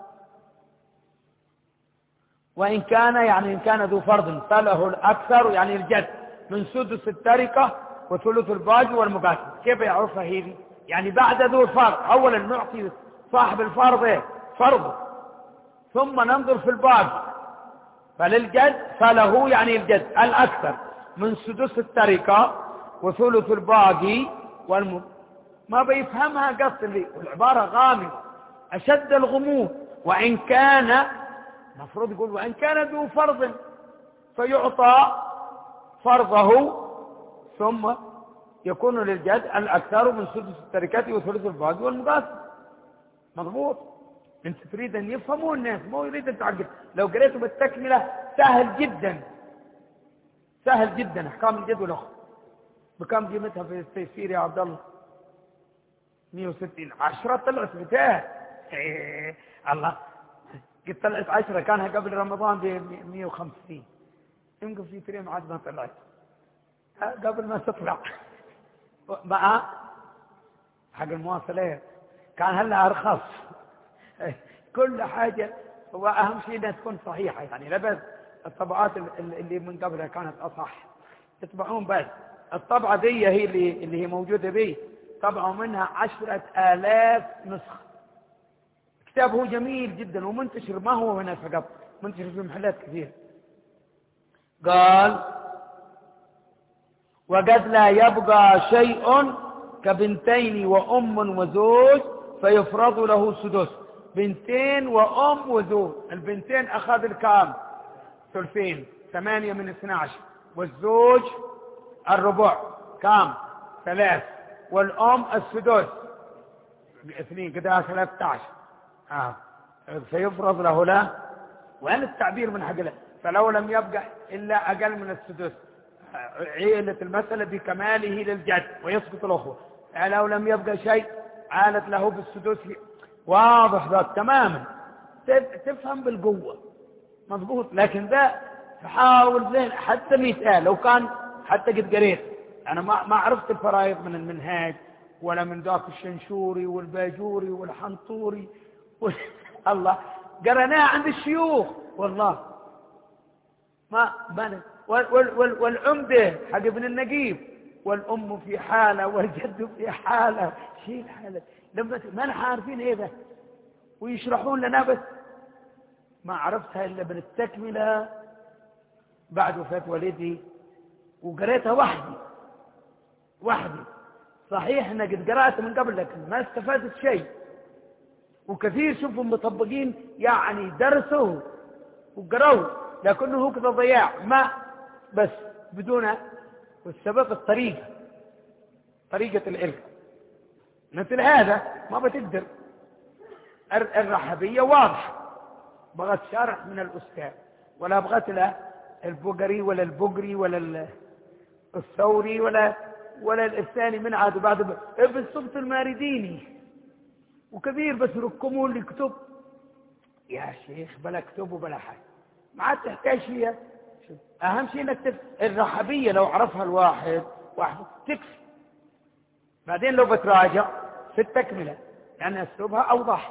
وإن كان يعني إن كان ذو فرض فله الأكثر يعني الجد من سدس التركة وثلث الباقي والمقاسم. كيف يعرفها هذه؟ يعني بعد ذو الفرض أولا نعطي صاحب الفرض فرضه ثم ننظر في الباقي. فللجد فله يعني الجد الأكثر من سدس التركة وثلث الباقي والم... ما بيفهمها قصد لي والعبارة غامضة أشد الغموض. وإن كان مفروض يقول وإن كان ذو فرض فيعطى فرضه ثم يكون للجد الأكثر من سدس التركة وثلث الباقي والمقاسم. مضبوط. انت تريد ان يفهموا الناس مو يريد ان تعقد. لو قريته بالتكملة سهل جدا سهل جدا احكام الجد والاخت. بكم قيمتها في التيسير يا عبد الله؟ مئة وستين. عشرة طلعت مئتين. ايه الله قلت طلعت عشرة كانها قبل رمضان ب مئة وخمسين. يمكن في تريم عاد ما طلعت قبل ما تطلع مع حق المواصلات كان هلا ارخص. كل حاجة هو أهم شيء أنها تكون صحيحة. يعني لبس الطبعات اللي من قبلها كانت أصح يطبعون بس الطبعة دي هي اللي, اللي هي موجودة به طبعوا منها عشرة آلاف نسخة. كتاب هو جميل جدا ومنتشر ما هو هنا فقط منتشر في محلات كثير. قال وقد لا يبقى شيء كبنتين وأم وزوج فيفرض له سدس. بنتين وأم وزوج. البنتين أخذ الكام ثلثين ثمانية من اثنى عشر والزوج الربع كام ثلاث والأم السدس اثنين كده ثلاثة عشر. آه. فيفرض له لا وين التعبير من حق له فلو لم يبقى إلا أقل من السدس عيلة المسألة بكماله للجد ويسقط الأخوة. لو لم يبقى شيء عالت له بالسدس. واضح ذا تماما تفهم بالقوة. مضبوط. لكن ذا تحاول زين حتى مئة لو كان حتى قد قريت أنا ما ما عرفت الفرائض من المنهاج ولا من ذاك الشنشوري والباجوري والحنطوري الله قرناه عند الشيوخ والله ما بنا والعمدة حق ابن النقيب والأم في حالة والجد في حالة شيء الحالة لما ما نحن عارفين ايه ده ويشرحون لنا بس ما عرفتها إلا بالتكملة بعد وفاة والدي وقريتها وحدي وحدي. صحيح أنا قد قرأت من قبل لكن ما استفادت شيء. وكثير شوفوا مطبقين يعني درسوا وقرأوا لكنه كذا ضياع ما بس بدون والسبب الطريقة طريقة العلم. مثل هذا ما بتقدر. الرحبية واضحة بغت شرح من الأستاذ ولا بغت له البقري ولا البقري ولا الثوري ولا ولا الثاني من عاد بعد ابن الصبت المارديني وكبير بس ركموا اللي كتب يا شيخ بلا كتب وبلا حاجة ما عاد تحتاج فيها. أهم شيء انك تفهم الرحبية لو عرفها الواحد واحد تكفي. بعدين لو بتراجع في التكملة يعني أسلوبها أوضح.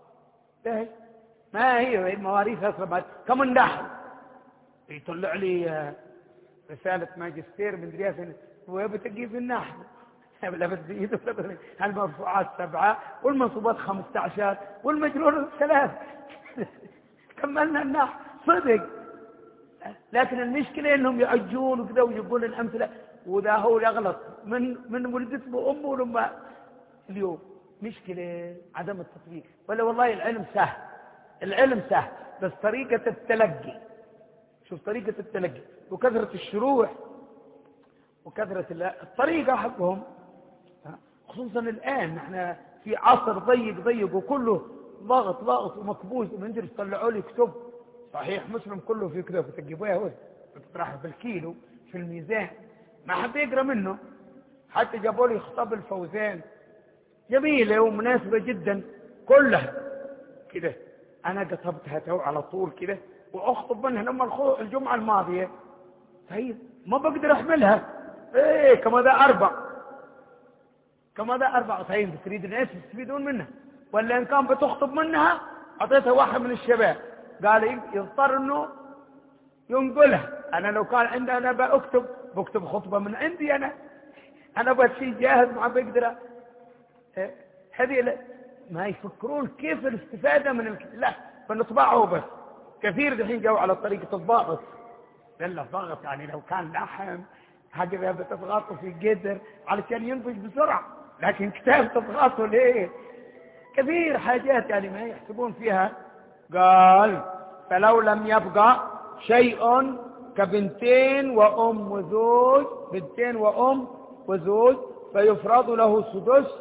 ما هي المواريث أصلا كم النحو يطلع لي رسالة ماجستير من دراسة وبتجي في النحو لا بتزيد المرفوعات سبعة والمنصوبات خمسة عشر والمجرور ثلاث كملنا النحو صدق. لكن المشكلة انهم يعجون وكذا ويجيبون الامثلة وذا هو يغلط من من ولدت بأمه لما اليوم مشكلة عدم التطبيق. ولا والله العلم سهل العلم سهل بس طريقة التلقي. شوف طريقة التلقي وكثرة الشروح وكثرة الطريقة حقهم خصوصا الآن نحن في عصر ضيق ضيق وكله ضغط ضغط ومكبوز ومن جرس طلعوا لي كتب صحيح مسلم كله في كده وتجيبوها وزن وتطرحها بالكيلو في الميزان ما حد يقرأ منه. حتى جابوا لي خطاب الفوزان جميلة ومناسبة جدا كلها كده. أنا كتبتها تو على طول كده وأخطب منها لما الجمعة الماضية طيب ما بقدر أحملها إيه كما ذا أربع كم هذا أربعة وتسعين بتريد ايش تستفيدون منها؟ ولا إن كان بتخطب منها أعطيتها واحد من الشباب قال يضطر إنه ينقلها. أنا لو كان عندي أنا بأكتب بكتب خطبة من عندي أنا أنا بس شيء جاهز ما بقدر هذه ما يفكرون كيف الاستفادة من الك... لا فنطبعه بس. كثير الحين جو على طريقة الضغط لا ضغط يعني لو كان لحم حاجة بتضغطه في الجدر علشان ينضج بسرعة، لكن كتاب تضغطه ليه؟ كثير حاجات يعني ما يحسبون فيها. قال فلو لم يبقى شيء كبنتين وأم وزوج، بنتين وأم وزوج فيفرض له سدس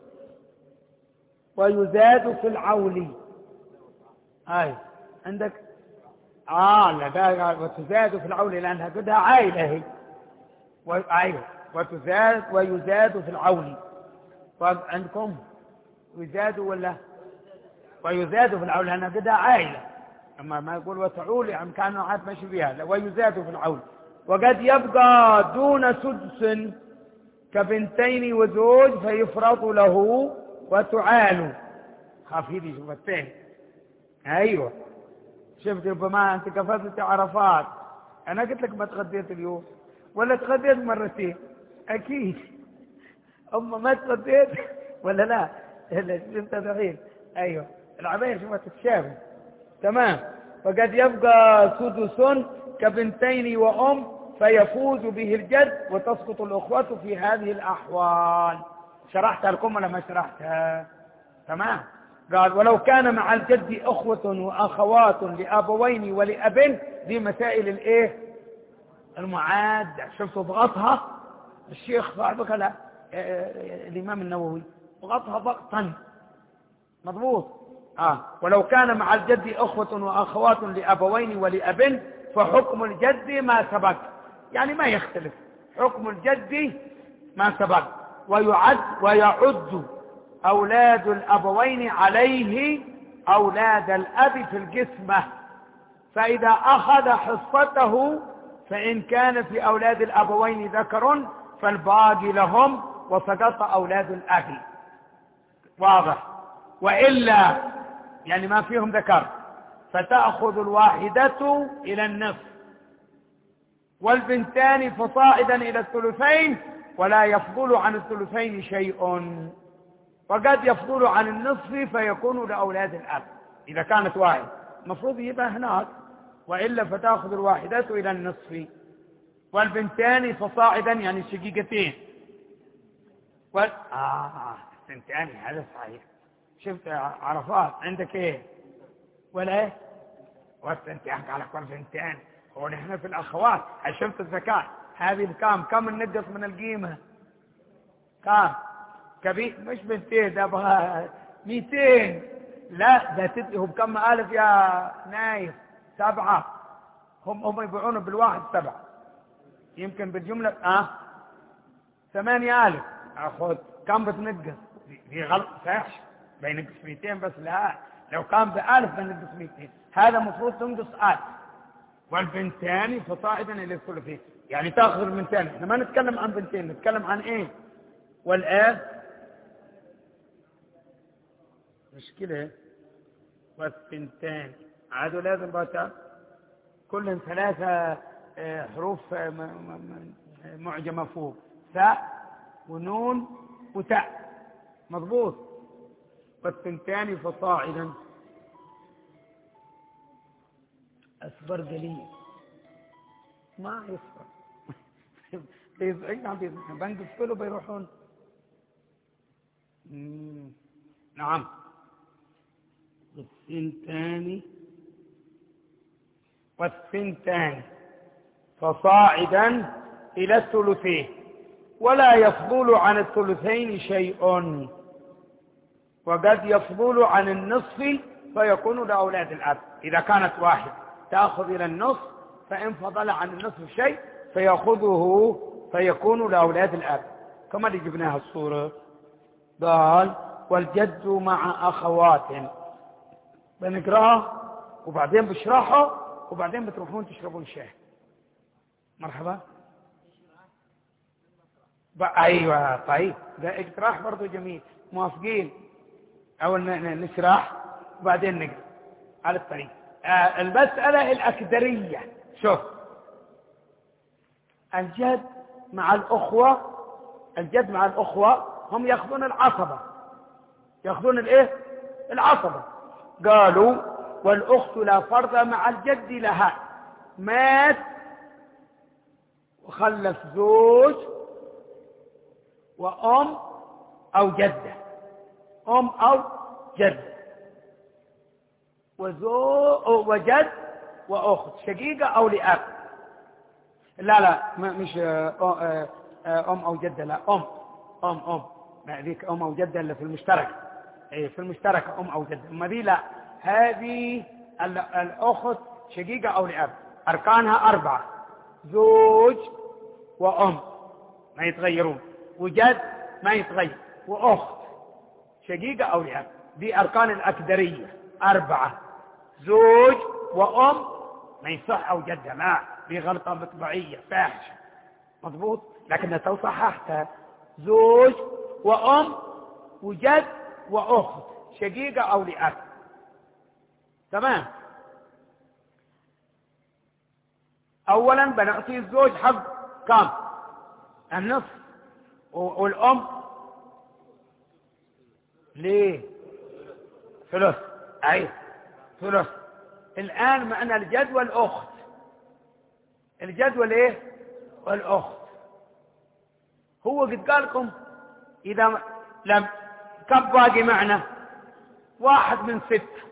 ويزاد في العول. اي عندك اه لا ده وتزاد في العول لانها قدها عائله هي و... ايوه وتزاد ويزاد في العول. عندكم يزاد ولا ويزاد في العول لانها قدها عائله، اما ما يقول وتعول يعني كانه عاد ماشي فيها. ويزاد في العول. وقد يبقى دون سدس كبنتين وزوج فيفرض له وتعال. خافيدي شوف الثاني. ايوه شفت ربما انت قفزت عرفات. انا قلت لك ما تغديت اليوم ولا تغديت مرتين اكيد. اما ما تغديت ولا لا شفت الحين. ايوه العباية شوفها تتشابه تمام. وقد يبقى سدس كبنتين وام فيفوز به الجد وتسقط الاخوة في هذه الاحوال. شرحتها لكم ولا ما شرحتها؟ تمام. قال ولو كان مع الجد اخوة واخوات لابوين ولاب. دي مسائل الايه المعادة. شفتوا ضغطها الشيخ صاحبك لا الامام النووي ضغطها ضغطا مضبوط. اه ولو كان مع الجد اخوة واخوات لابوين ولاب فحكم الجد ما سبق. يعني ما يختلف حكم الجد ما سبق. ويعد ويعد أولاد الأبوين عليه أولاد الأب في القسمة. فإذا أخذ حصته فإن كان في أولاد الأبوين ذكر فالباقي لهم وسقط أولاد الأب. واضح؟ وإلا يعني ما فيهم ذكر فتأخذ الواحدة إلى النصف والبنتان فصاعدا إلى الثلثين ولا يفضل عن الثلثين شيء. وقد يفضل عن النصف فيكون لأولاد الأب إذا كانت واحد المفروض يبقى هناك. وإلا فتأخذ الواحدة إلى النصف والبنتان فصاعدا يعني شقيقتين وال... آه البنتان هذا صحيح. شفت عرفات عندك إيه ولا إيه والبنت يحكي على كل بنتان. هو نحن في الأخوات شفت الزكاة هذه بكام كم النقص من القيمة كام كبير مش بنتين ده بها ميتين. لا ده تدهم كم ألف يا نايف سبعة. هم هم يبيعونه بالواحد سبعة يمكن بالجملة اه ثمانية ألف. أخذ كم بتنقص دي غلط صحيح بينقص ميتين بس لا لو كان بألف بنقص ميتين. هذا مفروض تنقص ألف. والبنتان فصاعدا إلى الثلثين يعني تأخذ البنتان. احنا ما نتكلم عن بنتين نتكلم عن ايه والآب مشكلة. والثنتان عادوا لازم بقى كل ثلاثة حروف معجمة فوق ثاء ونون وتاء مضبوط. والثنتان فصاعدا أصبر قليل ما يصبر بيزعجنا بنقص كله بيروحون. نعم والثنتان والثنتان فصاعدا إلى الثلثين ولا يفضل عن الثلثين شيء. وقد يفضل عن النصف فيكون لأولاد الأب. إذا كانت واحد تأخذ إلى النصف فإن فضل عن النصف شيء فيأخذه فيكون لأولاد الأب كما اللي جبناها الصورة. قال والجد مع أخوات. بنقرأه وبعدين بشرحه وبعدين بتروحون تشربون شاي. مرحبا. ايوه طيب، ده اقتراح برضو جميل، موافقين؟ اول نشرح وبعدين نقرا على الطريق. آه المسألة الأكدرية. شوف، الجد مع الأخوة، الجد مع الأخوة هم يأخذون العصبة، يأخذون الايه؟ العصبة. قالوا والأخت لا فرض مع الجد لها، مات وخلف زوج وأم أو جدة، أم أو جد، وزو وجد وأخت شقيقة أو لأب. لا لا مش أم أو جدة، لا أم أم أم ما ذيك أم أو جدة اللي في المشترك، إيه في المشترك أم أو جدة. أما ذي لا، هذه الأخت شقيقة أو لأب، أركانها أربعة: زوج وأم ما يتغيرون، وجد ما يتغير، وأخت شقيقة أو لأب. دي أركان الأكدرية أربعة: زوج وأم ما يصح أو جدة، لا دي غلطة مطبعية فاحشة، مضبوط، لكنها تو صححتها: زوج وأم وجد وأخت شقيقة أو لأب. تمام. أولا بنعطي الزوج حق كام؟ النصف، والأم ليه؟ ثلث. أي ثلث. الآن معنا الجد والأخت، الجد والإيه؟ والأخت. هو قد قال لكم إذا لم كم باقي معنا؟ واحد من ستة،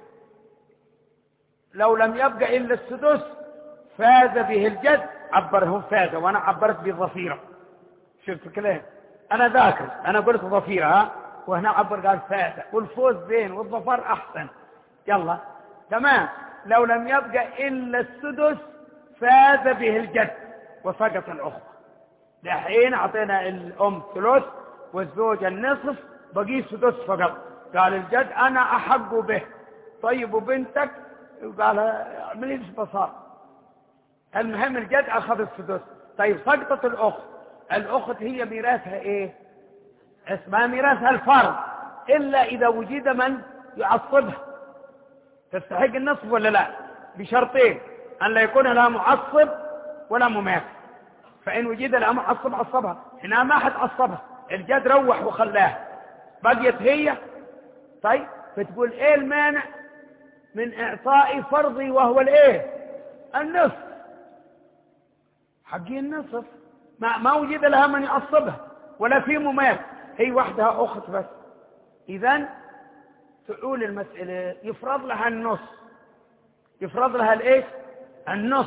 لو لم يبقى إلا السدس فاز به الجد، عبرهم فاز، وأنا عبرت بالظفيرة. شفت الكلام؟ أنا ذاكر، أنا قلت ظفيرة ها، وهنا عبر قال فاز، والفوز زين والظفر أحسن. يلا تمام. لو لم يبقى إلا السدس فاز به الجد وسقط الأخوة. دحين أعطينا الأم ثلث والزوج النصف، بقي سدس فقط. قال الجد أنا أحق به. طيب وبنتك؟ قال اعملي ليش بصار. المهم الجد أخذ السدس. طيب سقطت الأخت، الأخت هي ميراثها إيه؟ اسمها ميراثها الفرض، إلا إذا وجد من يعصبها. تستحق النصف ولا لا؟ بشرطين: أن لا يكون لها معصب ولا مماثل. فإن وجد لها معصب عصبها، هنا ما حد عصبها، الجد روح وخلاها، بقيت هي. طيب فتقول إيه المانع من إعطاء فرضي وهو الإيه؟ النصف. حقي النصف، ما, ما وجد لها من يعصبها ولا في مماثل، هي وحدها أخت بس. إذن تعول المسألة يفرض لها النص، يفرض لها الإيش؟ النص.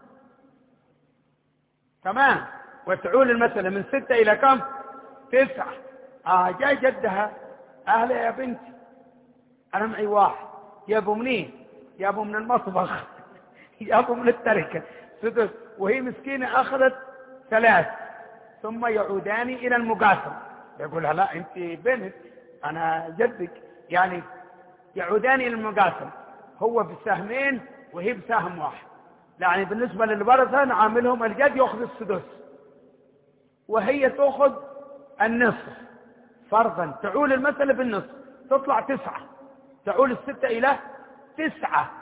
تمام. وتعول المسألة من ستة إلى كم؟ تسعة. آه جاي جدها: أهلا يا بنتي، أنا معي واحد. جابوا منين؟ جابوا من المطبخ جابوا من التركة سدس، وهي مسكينة أخذت ثلاث. ثم يعودان إلى المقاسم، يقولها لا أنت بنت أنا جدك، يعني يعودان إلى المقاسم، هو بسهمين وهي بسهم واحد. يعني بالنسبة للورثة نعاملهم الجد يأخذ السدس وهي تأخذ النصف فرضا. تعول المسألة بالنصف، تطلع تسعة، تعول الستة إلى تسعة.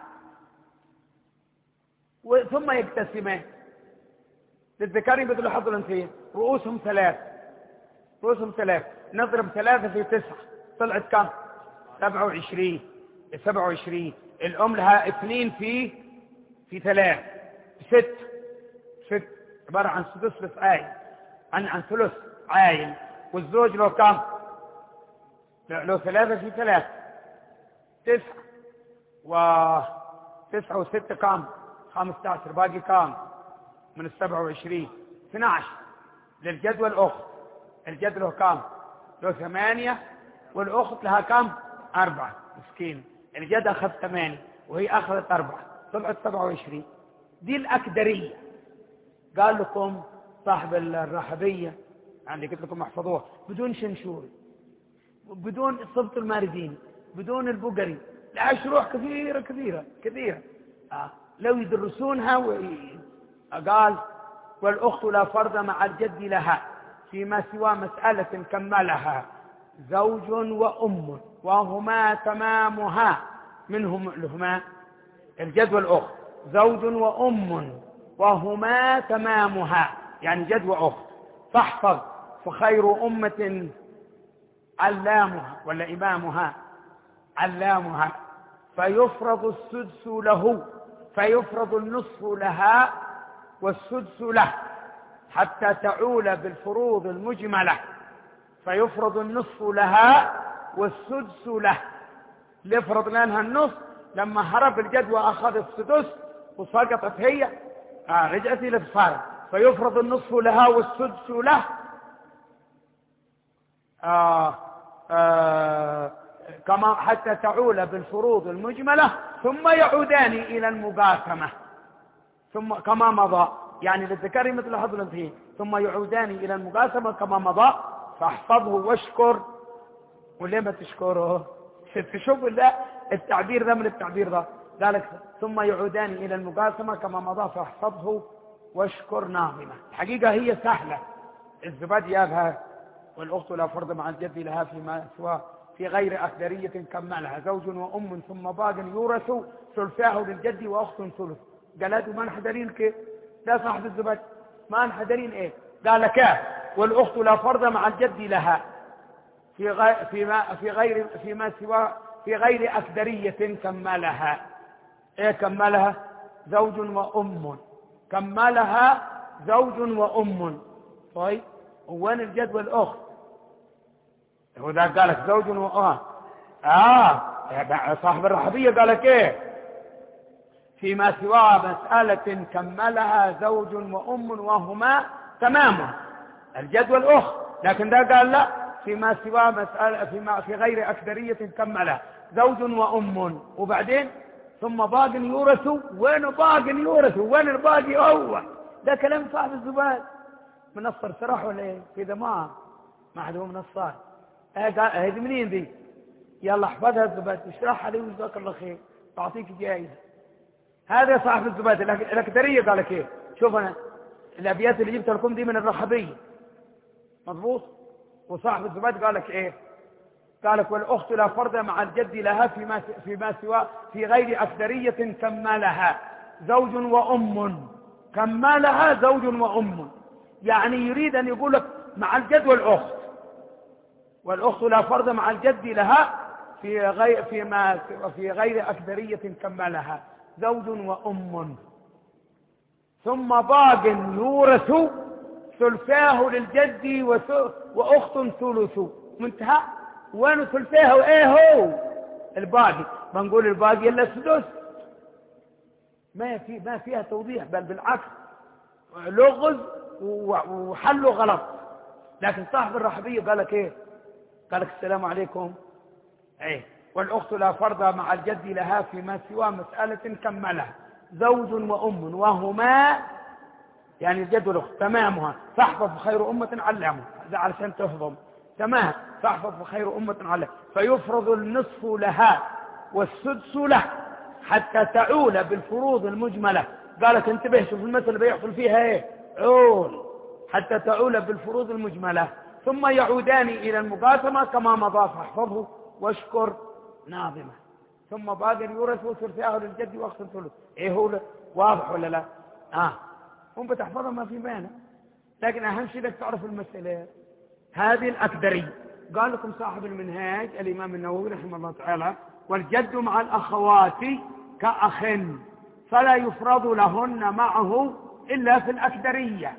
ثم يقتسمان للذكر مثل حظ الأنثيين، رؤوسهم ثلاث، رؤوسهم ثلاث، نضرب ثلاثة في تسعة، طلعت كم؟ سبعة وعشرين. سبعة وعشرين. الأم لها اثنين في في ثلاث، ست، ست عبارة عن سدس بس عايل، عن عن ثلث عايل. والزوج له كم؟ له ثلاثة في ثلاث، تسعة، وتسعة وستة كم؟ خمسة عشر. باقي كم من السبعة وعشرين؟ اثنى عشر للجد والأخت. الجد له كم؟ له ثمانية، والأخت لها كم؟ أربعة. مسكين، الجد أخذ ثمانية وهي أخذت أربعة، طلعت سبعة وعشرين. دي الأكدرية. قال لكم صاحب الرحبية، يعني قلت لكم احفظوها، بدون شنشور، بدون صبت الماردين، بدون البقري، لا شروح كثيرة كثيرة كثيرة. آه. لو يدرسونها و... قال والأخت لا فرض مع الجد لها، فيما سوى مسألة كملها زوج وأم وهما تمامها. منهم لهما الجد والأخت، زوج وأم وهما تمامها يعني جد وأخت. فاحفظ فخير أمة علامها ولا إمامها علامها، فيفرض السدس له، فيفرض النصف لها والسدس له حتى تعول بالفروض المجملة. فيفرض النصف لها والسدس له. ليفرض لها النصف لما هرب الجد وأخذ السدس وسقطت هي آه رجعت إلى الفارق. فيفرض النصف لها والسدس له آه آه كما حتى تعول بالفروض المجملة، ثم يعودان إلى المقاسمة ثم كما مضى، يعني للذكر مثل حظ الأنثيين، ثم يعودان إلى المقاسمة كما مضى. فاحفظه واشكر. وليه ما تشكره؟ تشوف لا التعبير ذا من التعبير ذا ذلك ثم يعودان إلى المقاسمة كما مضى فاحفظه واشكر ناظمة. الحقيقة هي سهلة، الزباد يابها والأخت لا فرض مع الجد لها فيما سوى في غير أكدرية كملها زوج وأم ثم باق يورث ثلثاه للجد وأخت ثلث. قالت ما نحدرين كيف؟ لا صاحب الزباد ما نحدرين ايه؟ قال كيف؟ والأخت لا فرض مع الجد لها في غير فيما في غير فيما سوى في غير أكدرية كملها. ايه كملها؟ زوج وأم. كملها زوج وأم. طيب وين الجد والأخت؟ هو ذا قالك زوج وأم. اه صاحب الرحبية قالك ايه؟ فيما سوى مسألة كملها زوج وأم وهما تماما الجد والأخت. لكن ده قال لا، فيما سوى مسألة فيما في غير أكدرية كملها زوج وأم وبعدين ثم باق يورث. وين باق يورث؟ وين الباقي؟ هو ده كلام صاحب الزباد. منصر سراح ولا ايه؟ كذا ما ما حد هو منصر. هذه منين دي؟ يلا احفظها الزباد اشرحها لي وجزاك الله خير تعطيك جائزة. هذا صاحب الزباد. الأكدرية قال لك ايه؟ شوف انا الابيات اللي جبتها لكم دي من الرحبية مضبوط. وصاحب الزباد قال لك ايه؟ قال لك والأخت لا فرض مع الجد لها فيما فيما سوى في غير أكدرية كملها زوج وأم. كملها زوج وأم يعني يريد أن يقول لك مع الجد والأخت. والأخت لا فرض مع الجد لها في غير فيما في غير أكدرية كملها زوج وأم ثم باق يورث ثلثاه للجد وأخت ثلث. منتهى. وين ثلثاه وايه هو الباقي؟ بنقول الباقي الا السدس. ما في ما فيها توضيح، بل بالعكس لغز وحله غلط. لكن صاحب الرحبية قال لك ايه؟ قال لك السلام عليكم ايه والأخت لا فرض مع الجد لها فيما سوى مسألة كملها زوج وأم وهما يعني الجد والأخت تمامها. فاحفظ خير أمة علمه. هذا علشان تفضل تمام. فاحفظ خير أمة علمه. فيفرض النصف لها والسدس له حتى تعول بالفروض المجملة. قالك انتبه شوف المثل بيحصل فيها ايه؟ عول حتى تعول بالفروض المجملة ثم يعودان إلى المقاسمة كما مضى. فاحفظه واشكر ناظمة. ثم باقي يورث ثلثاه للجد واخت ثلث. ايه هو واضح ولا لا؟ اه هم بتحفظها ما في مانع، لكن اهم شيء لك تعرف المسألة. هذه الأكدرية قال لكم صاحب المنهاج الإمام النووي رحمه الله تعالى والجد مع الأخوات كأخ فلا يفرض لهن معه إلا في الأكدرية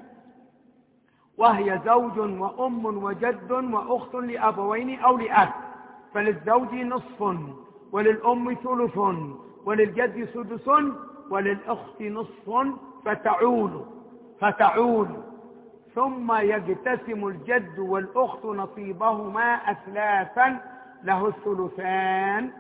وهي زوج وأم وجد وأخت لأبوين أو لأب. فللزوج نصف وللأم ثلث وللجد سدس وللأخت نصف فتعول فتعول ثم يقتسم الجد والأخت نصيبهما أثلاثا له الثلثان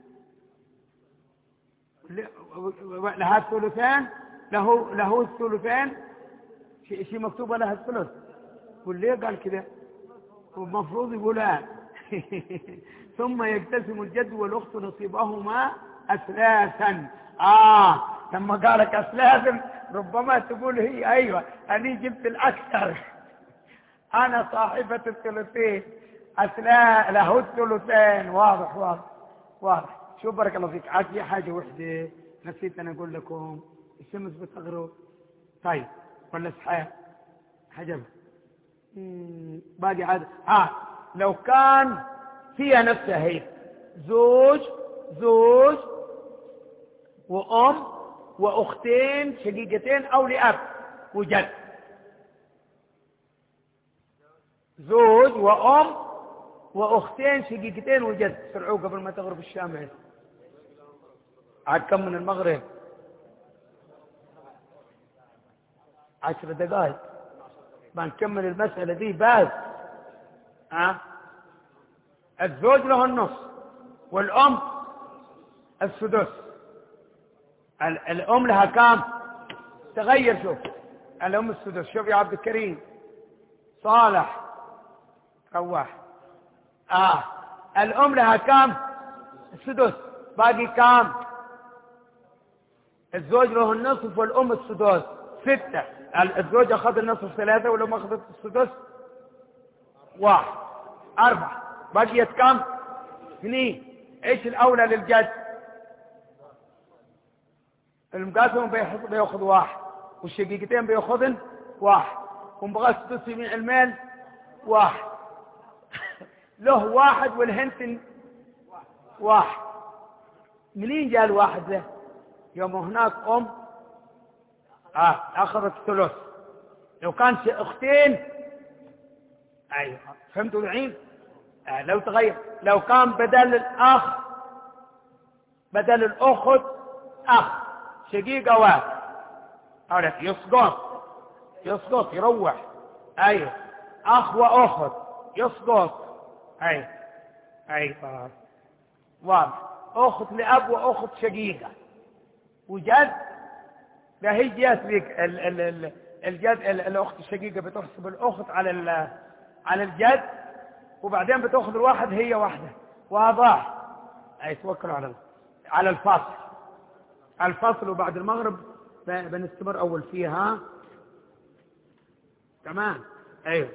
لها الثلثان له له الثلثان. شيء مكتوبة لها الثلث. قل ليه قال كده؟ المفروض يقولها ثم يقتسم الجد والأخت نصيبهما أثلاثا. آه لما قالك أثلاثا ربما تقول هي أيوة أنا جبت الأكثر. أنا صاحبة الثلثين، أسلاء له الثلثين. واضح واضح واضح. شوف بارك الله فيك، عاد في حاجة وحدة نسيت أنا أقول لكم. الشمس بتغرب طيب ولا صحيح حجب باقي عاد. ها لو كان فيها نفسها هي زوج زوج وأم وأختين شقيقتين أو لأب وجد. زوج وأم وأختين شقيقتين وجد. سرعوا قبل ما تغرب الشمس. عاد كم من المغرب؟ عشر دقائق. بنكمل المسألة دي بس. ها الزوج له النص والأم السدس. الأم لها كام؟ تغير. شوف الأم السدس. شوف يا عبد الكريم صالح رواح. آه الأم لها كام؟ السدس. باقي كام؟ الزوج له النصف والأم السدس. ستة. الزوج أخذ النصف ثلاثة والأم أخذت السدس واحد. أربعة. بقيت كم؟ اثنين. إيش الأولى للجد؟ المقاسم بيأخذ واحد والشقيقتين بيأخذن واحد ومبغى السدس يمين الميل واحد. له واحد والهنتن واحد. منين جاء الواحد له؟ يوم هناك أم آه أخذت ثلث. لو كان أختين أيوة فهمتوا الحين؟ آه لو تغير لو كان بدل الأخ بدل الأخت أخ شقيقة واحد عرف يسقط يسقط يروح. أيوة أخ وأخت يسقط. أيوة أيوة واضح. أخت لأب وأخت شقيقة وجد. ده هي جات لك الجد. الأخت الشقيقة بتحسب الأخت على على الجد وبعدين بتأخذ الواحد هي واحدة. واضح. أي توكلوا على على الفصل. الفصل وبعد المغرب بنستمر أول فيها. تمام. أيوه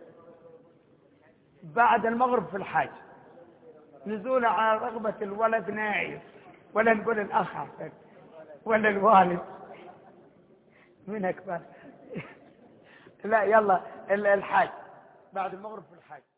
بعد المغرب في الحج نزول على رغبة الولد نايف ولا نقول الأخ ولا الوالد من أكبر. لا يلا الحج بعد المغرب في الحج.